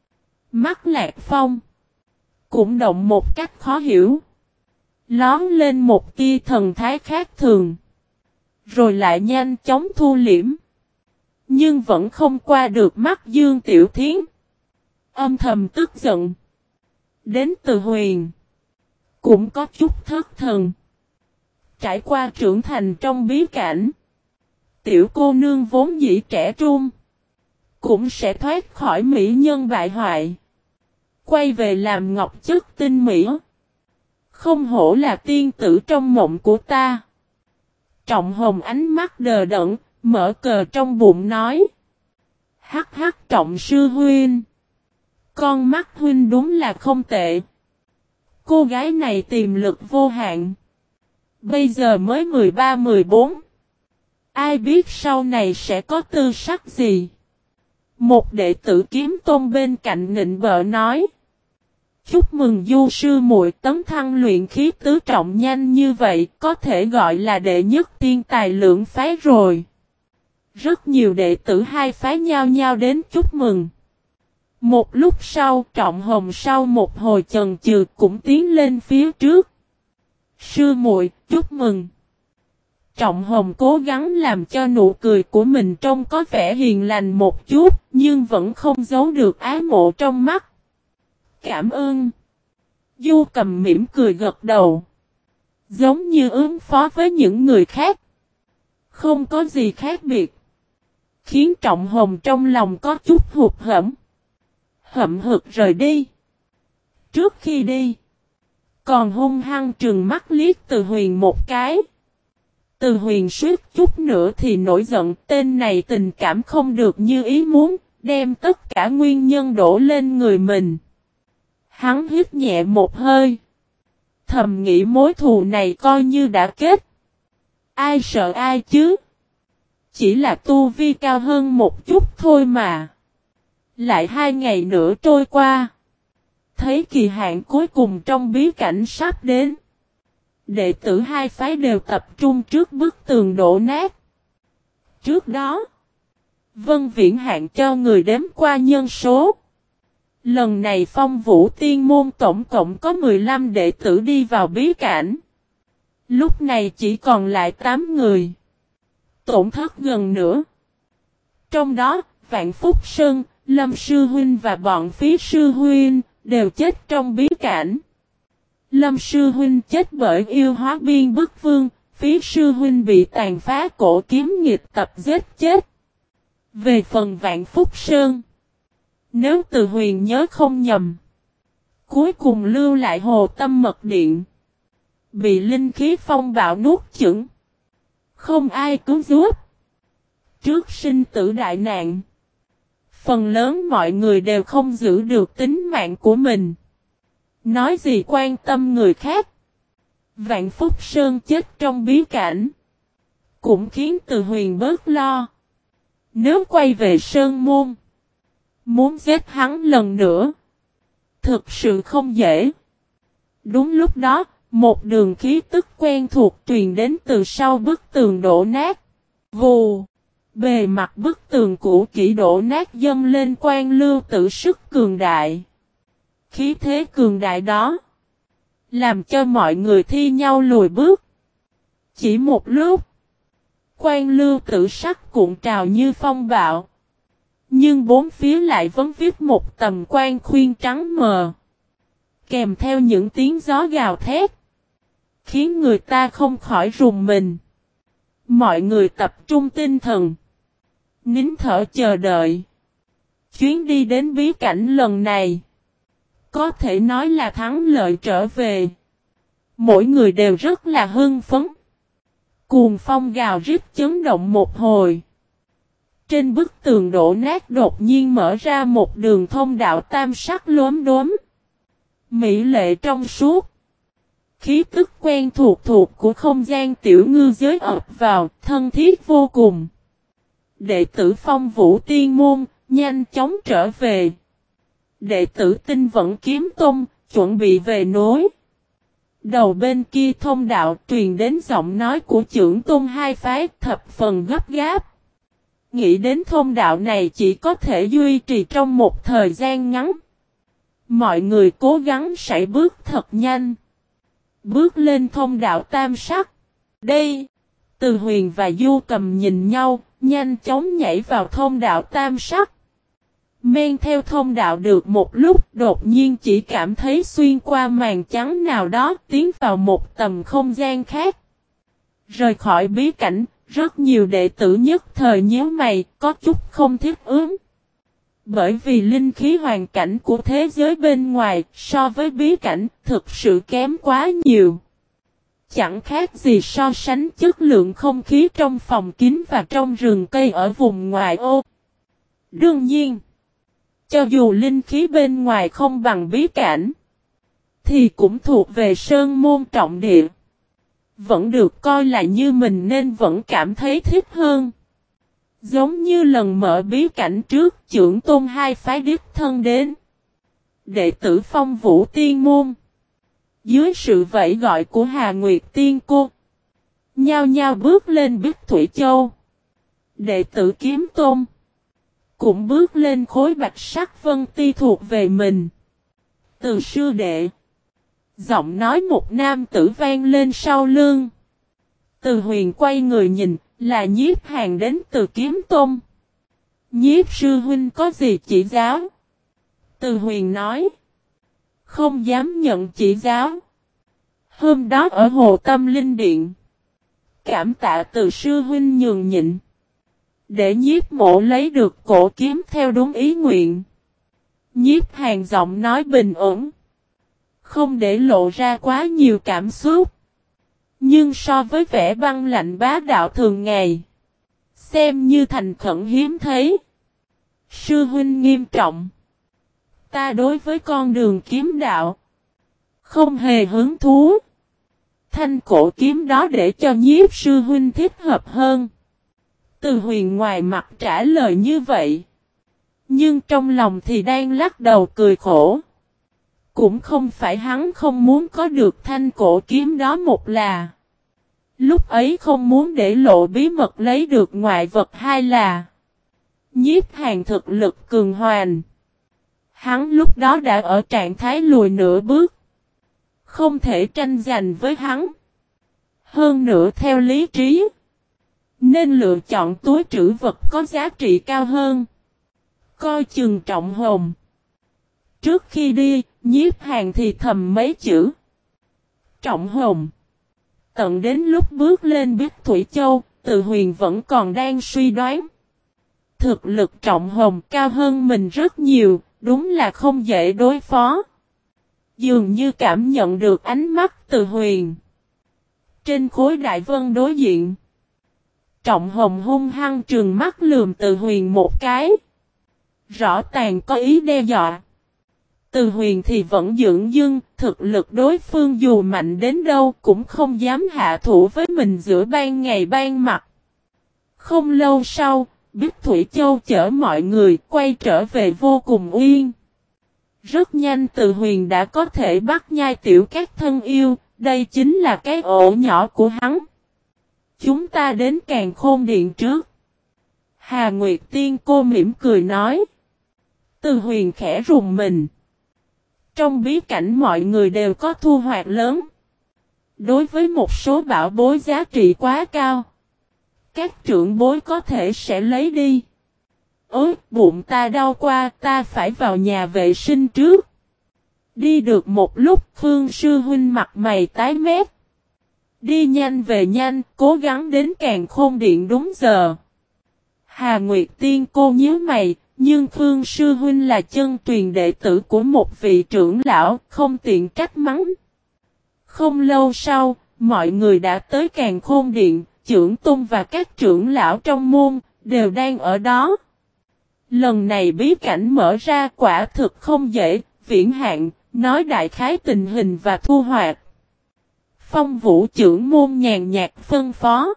Mắt Lạc Phong cũng động một cách khó hiểu. Lón lên một tia thần thái khác thường. Rồi lại nhanh chóng thu liễm. Nhưng vẫn không qua được mắt Dương Tiểu Thiến. Âm thầm tức giận. Đến Từ Huyền cũng có chút thất thần. Trải qua trưởng thành trong bí cảnh, tiểu cô nương vốn dĩ trẻ trung, cũng sẽ thoát khỏi mỹ nhân bại hoại, quay về làm ngọc chất tinh mỹ. Không hổ là tiên tử trong mộng của ta. Trọng Hồng ánh mắt đờ đẫn, mở cờ trong bụng nói. Hắc hắc Trọng sư huynh. Con mắt huynh đúng là không tệ. Cô gái này tiềm lực vô hạn. Bây giờ mới mười ba mười bốn. Ai biết sau này sẽ có tư sắc gì. Một đệ tử Kiếm Tôn bên cạnh nịnh bợ nói. Chúc mừng du sư muội tấn thăng luyện khí tứ trọng nhanh như vậy, có thể gọi là đệ nhất tiên tài lưỡng phái rồi. Rất nhiều đệ tử hai phái nhao nhao đến chúc mừng. Một lúc sau, Trọng Hồng sau một hồi chần chừ cũng tiến lên phía trước. Sư muội, chúc mừng. Trọng Hồng cố gắng làm cho nụ cười của mình trông có vẻ hiền lành một chút, nhưng vẫn không giấu được ái mộ trong mắt. Cảm ơn. Du Cầm mỉm cười gật đầu. Giống như ứng phó với những người khác. Không có gì khác biệt. Khiến Trọng Hồng trong lòng có chút hụt hẫng. Hậm hực rời đi. Trước khi đi, còn hung hăng trừng mắt liếc Từ Huyền một cái. Từ Huyền suýt chút nữa thì nổi giận, tên này tình cảm không được như ý muốn, đem tất cả nguyên nhân đổ lên người mình. Hắn hít nhẹ một hơi. Thầm nghĩ mối thù này coi như đã kết. Ai sợ ai chứ? Chỉ là tu vi cao hơn một chút thôi mà. Lại hai ngày nữa trôi qua. Thấy kỳ hạn cuối cùng trong bí cảnh sắp đến. Đệ tử hai phái đều tập trung trước bức tường đổ nát. Trước đó, Vân Viễn hạn cho người đếm qua nhân số. Lần này Phong Vũ Tiên Môn tổng cộng có mười lăm đệ tử đi vào bí cảnh. Lúc này chỉ còn lại tám người. Tổn thất gần nữa. Trong đó, Vạn Phúc Sơn, Lâm Sư Huynh và bọn Phí Sư Huynh đều chết trong bí cảnh. Lâm Sư Huynh chết bởi yêu hóa biên bức vương, Phí Sư Huynh bị tàn phá cổ kiếm nghịch tập giết chết. Về phần Vạn Phúc Sơn, nếu Từ Huyền nhớ không nhầm, cuối cùng lưu lại Hồ Tâm Mật Điện, bị linh khí phong bạo nuốt chửng, không ai cứu giúp. Trước sinh tử đại nạn, phần lớn mọi người đều không giữ được tính mạng của mình. Nói gì quan tâm người khác. Vạn Phúc Sơn chết trong bí cảnh, cũng khiến Từ Huyền bớt lo. Nếu quay về Sơn Môn, muốn giết hắn lần nữa, thực sự không dễ. Đúng lúc đó, một đường khí tức quen thuộc truyền đến từ sau bức tường đổ nát. Vù! Bề mặt bức tường cũ kỹ đổ nát dâng lên quan lưu tự sức cường đại. Khí thế cường đại đó, làm cho mọi người thi nhau lùi bước. Chỉ một lúc, quan lưu tự sắc cuộn trào như phong bạo. Nhưng bốn phía lại vẫn viết một tầm quan khuyên trắng mờ. Kèm theo những tiếng gió gào thét, khiến người ta không khỏi rùng mình. Mọi người tập trung tinh thần, nín thở chờ đợi. Chuyến đi đến bí cảnh lần này, có thể nói là thắng lợi trở về. Mỗi người đều rất là hưng phấn. Cuồng phong gào rít chấn động một hồi. Trên bức tường đổ nát đột nhiên mở ra một đường thông đạo tam sắc lốm đốm. Mỹ lệ trong suốt. Khí tức quen thuộc thuộc của không gian tiểu ngư giới ập vào, thân thiết vô cùng. Đệ tử Phong Vũ Tiên Môn, nhanh chóng trở về. Đệ tử Tinh Vận Kiếm Tông, chuẩn bị về nối. Đầu bên kia thông đạo truyền đến giọng nói của trưởng tôn hai phái thập phần gấp gáp. Nghĩ đến thông đạo này chỉ có thể duy trì trong một thời gian ngắn. Mọi người cố gắng sải bước thật nhanh. Bước lên thông đạo tam sắc. Đây, Từ Huyền và Du Cầm nhìn nhau, nhanh chóng nhảy vào thông đạo tam sắc. Men theo thông đạo được một lúc, đột nhiên chỉ cảm thấy xuyên qua màn trắng nào đó tiến vào một tầm không gian khác. Rời khỏi bí cảnh, rất nhiều đệ tử nhất thời nhíu mày, có chút không thiết ứng. Bởi vì linh khí hoàn cảnh của thế giới bên ngoài so với bí cảnh thực sự kém quá nhiều. Chẳng khác gì so sánh chất lượng không khí trong phòng kín và trong rừng cây ở vùng ngoại ô. Đương nhiên, cho dù linh khí bên ngoài không bằng bí cảnh, thì cũng thuộc về sơn môn trọng địa. Vẫn được coi là như mình nên vẫn cảm thấy thích hơn. Giống như lần mở bí cảnh trước, trưởng tôn hai phái đích thân đến. Đệ tử Phong Vũ Tiên Môn, dưới sự vẫy gọi của Hà Nguyệt Tiên Cô, nhao nhao bước lên Bích Thủy Châu. Đệ tử Kiếm Tôn cũng bước lên khối bạch sắc vân ti thuộc về mình. Từ sư đệ, giọng nói một nam tử vang lên sau lưng. Từ Huyền quay người nhìn, là Nhiếp Hàn đến từ Kiếm Tôn. Nhiếp sư huynh có gì chỉ giáo? Từ Huyền nói, không dám nhận chỉ giáo. Hôm đó ở Hồ Tâm Linh Điện, cảm tạ từ sư huynh nhường nhịn, để Nhiếp mộ lấy được cổ kiếm theo đúng ý nguyện. Nhiếp Hàn giọng nói bình ổn, không để lộ ra quá nhiều cảm xúc. Nhưng so với vẻ băng lạnh bá đạo thường ngày, xem như thành khẩn hiếm thấy. Sư huynh nghiêm trọng. Ta đối với con đường kiếm đạo Không hề hứng thú. Thanh cổ kiếm đó để cho Nhiếp sư huynh thích hợp hơn. Từ Huyền ngoài mặt trả lời như vậy. Nhưng trong lòng thì đang lắc đầu cười khổ. Cũng không phải hắn không muốn có được thanh cổ kiếm đó một là. Lúc ấy không muốn để lộ bí mật lấy được ngoại vật, hai là Nhiếp Hàn thực lực cường hoành. Hắn lúc đó đã ở trạng thái lùi nửa bước. Không thể tranh giành với hắn. Hơn nữa theo lý trí, nên lựa chọn túi trữ vật có giá trị cao hơn. Coi chừng Trọng Hồn. Trước khi đi, Nhiếp Hàn thì thầm mấy chữ. Trọng Hồn. Tận đến lúc bước lên Bích Thủy Châu, Từ Huyền vẫn còn đang suy đoán. Thực lực Trọng Hồn cao hơn mình rất nhiều, đúng là không dễ đối phó. Dường như cảm nhận được ánh mắt Từ Huyền. Trên khối đại vân đối diện, Trọng Hồn hung hăng trừng mắt lườm Từ Huyền một cái. Rõ ràng có ý đe dọa. Từ Huyền thì vẫn dưỡng dưng, thực lực đối phương dù mạnh đến đâu cũng không dám hạ thủ với mình giữa ban ngày ban mặt. Không lâu sau, Bích Thủy Châu chở mọi người quay trở về vô cùng uyên. Rất nhanh Từ Huyền đã có thể bắt nhai tiểu các thân yêu, đây chính là cái ổ nhỏ của hắn. Chúng ta đến Càn Khôn Điện trước. Hà Nguyệt Tiên cô mỉm cười nói. Từ Huyền khẽ rùng mình. Trong bí cảnh mọi người đều có thu hoạch lớn. Đối với một số bảo bối giá trị quá cao, các trưởng bối có thể sẽ lấy đi. Ôi, bụng ta đau quá, ta phải vào nhà vệ sinh trước. Đi được một lúc, Phương sư huynh mặt mày tái mét. Đi nhanh về nhanh, cố gắng đến Càn Khôn Điện đúng giờ. Hà Nguyệt Tiên cô nhíu mày, nhưng Phương sư huynh là chân truyền đệ tử của một vị trưởng lão, không tiện trách mắng. Không lâu sau, mọi người đã tới Càn Khôn Điện, trưởng tôn và các trưởng lão trong môn, đều đang ở đó. Lần này bí cảnh mở ra quả thực không dễ, Viễn Hạn, nói đại khái tình hình và thu hoạch. Phong Vũ trưởng môn nhàn nhạt phân phó.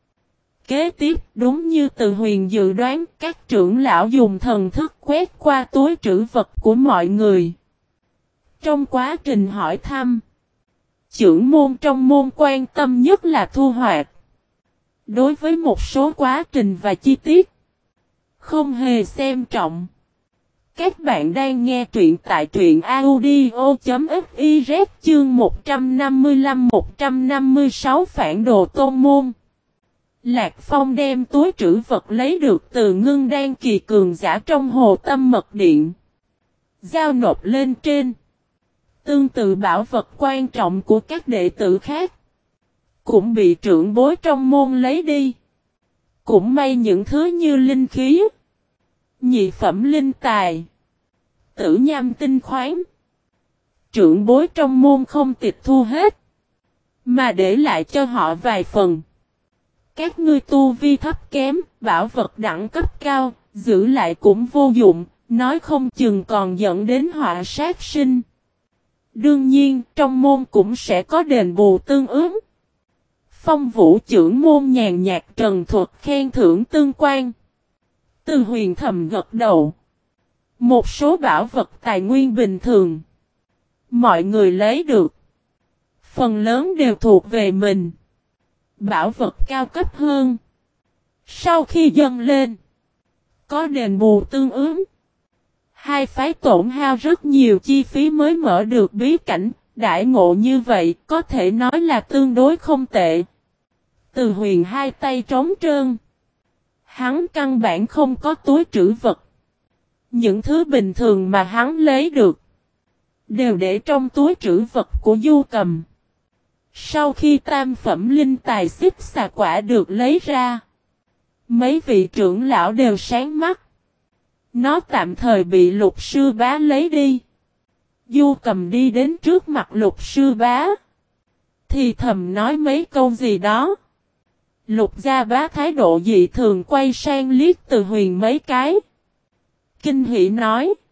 Kế tiếp, đúng như Từ Huyền dự đoán, các trưởng lão dùng thần thức quét qua túi trữ vật của mọi người. Trong quá trình hỏi thăm, trưởng môn trong môn quan tâm nhất là thu hoạch. Đối với một số quá trình và chi tiết, không hề xem trọng. Các bạn đang nghe truyện tại truyện audio.fiz chương một trăm năm mươi lăm một trăm năm mươi sáu phản đồ tôn môn. Lạc Phong đem túi trữ vật lấy được từ Ngưng Đan kỳ cường giả trong Hồ Tâm Mật Điện. Giao nộp lên trên. Tương tự bảo vật quan trọng của các đệ tử khác cũng bị trưởng bối trong môn lấy đi. Cũng may những thứ như linh khí, nhị phẩm linh tài, tử nham tinh khoáng, trưởng bối trong môn không tịch thu hết, mà để lại cho họ vài phần. Các ngươi tu vi thấp kém, bảo vật đẳng cấp cao, giữ lại cũng vô dụng, nói không chừng còn dẫn đến họa sát sinh. Đương nhiên, trong môn cũng sẽ có đền bù tương ứng. Phong Vũ trưởng môn nhàn nhạt trần thuật khen thưởng tương quan. Từ Huyền thầm gật đầu. Một số bảo vật tài nguyên bình thường, mọi người lấy được, phần lớn đều thuộc về mình. Bảo vật cao cấp hơn, sau khi dâng lên, có đền bù tương ứng. Hai phái tổn hao rất nhiều chi phí mới mở được bí cảnh, đãi ngộ như vậy có thể nói là tương đối không tệ. Từ Huyền hai tay trống trơn. Hắn căn bản không có túi trữ vật. Những thứ bình thường mà hắn lấy được, đều để trong túi trữ vật của Du Cầm. Sau khi tam phẩm linh tài xích xà quả được lấy ra, mấy vị trưởng lão đều sáng mắt. Nó tạm thời bị Lục sư bá lấy đi. Du Cầm đi đến trước mặt Lục sư bá, thì thầm nói mấy câu gì đó. Lục gia bá thái độ dị thường quay sang liếc Từ Huyền mấy cái. Kinh hỉ nói.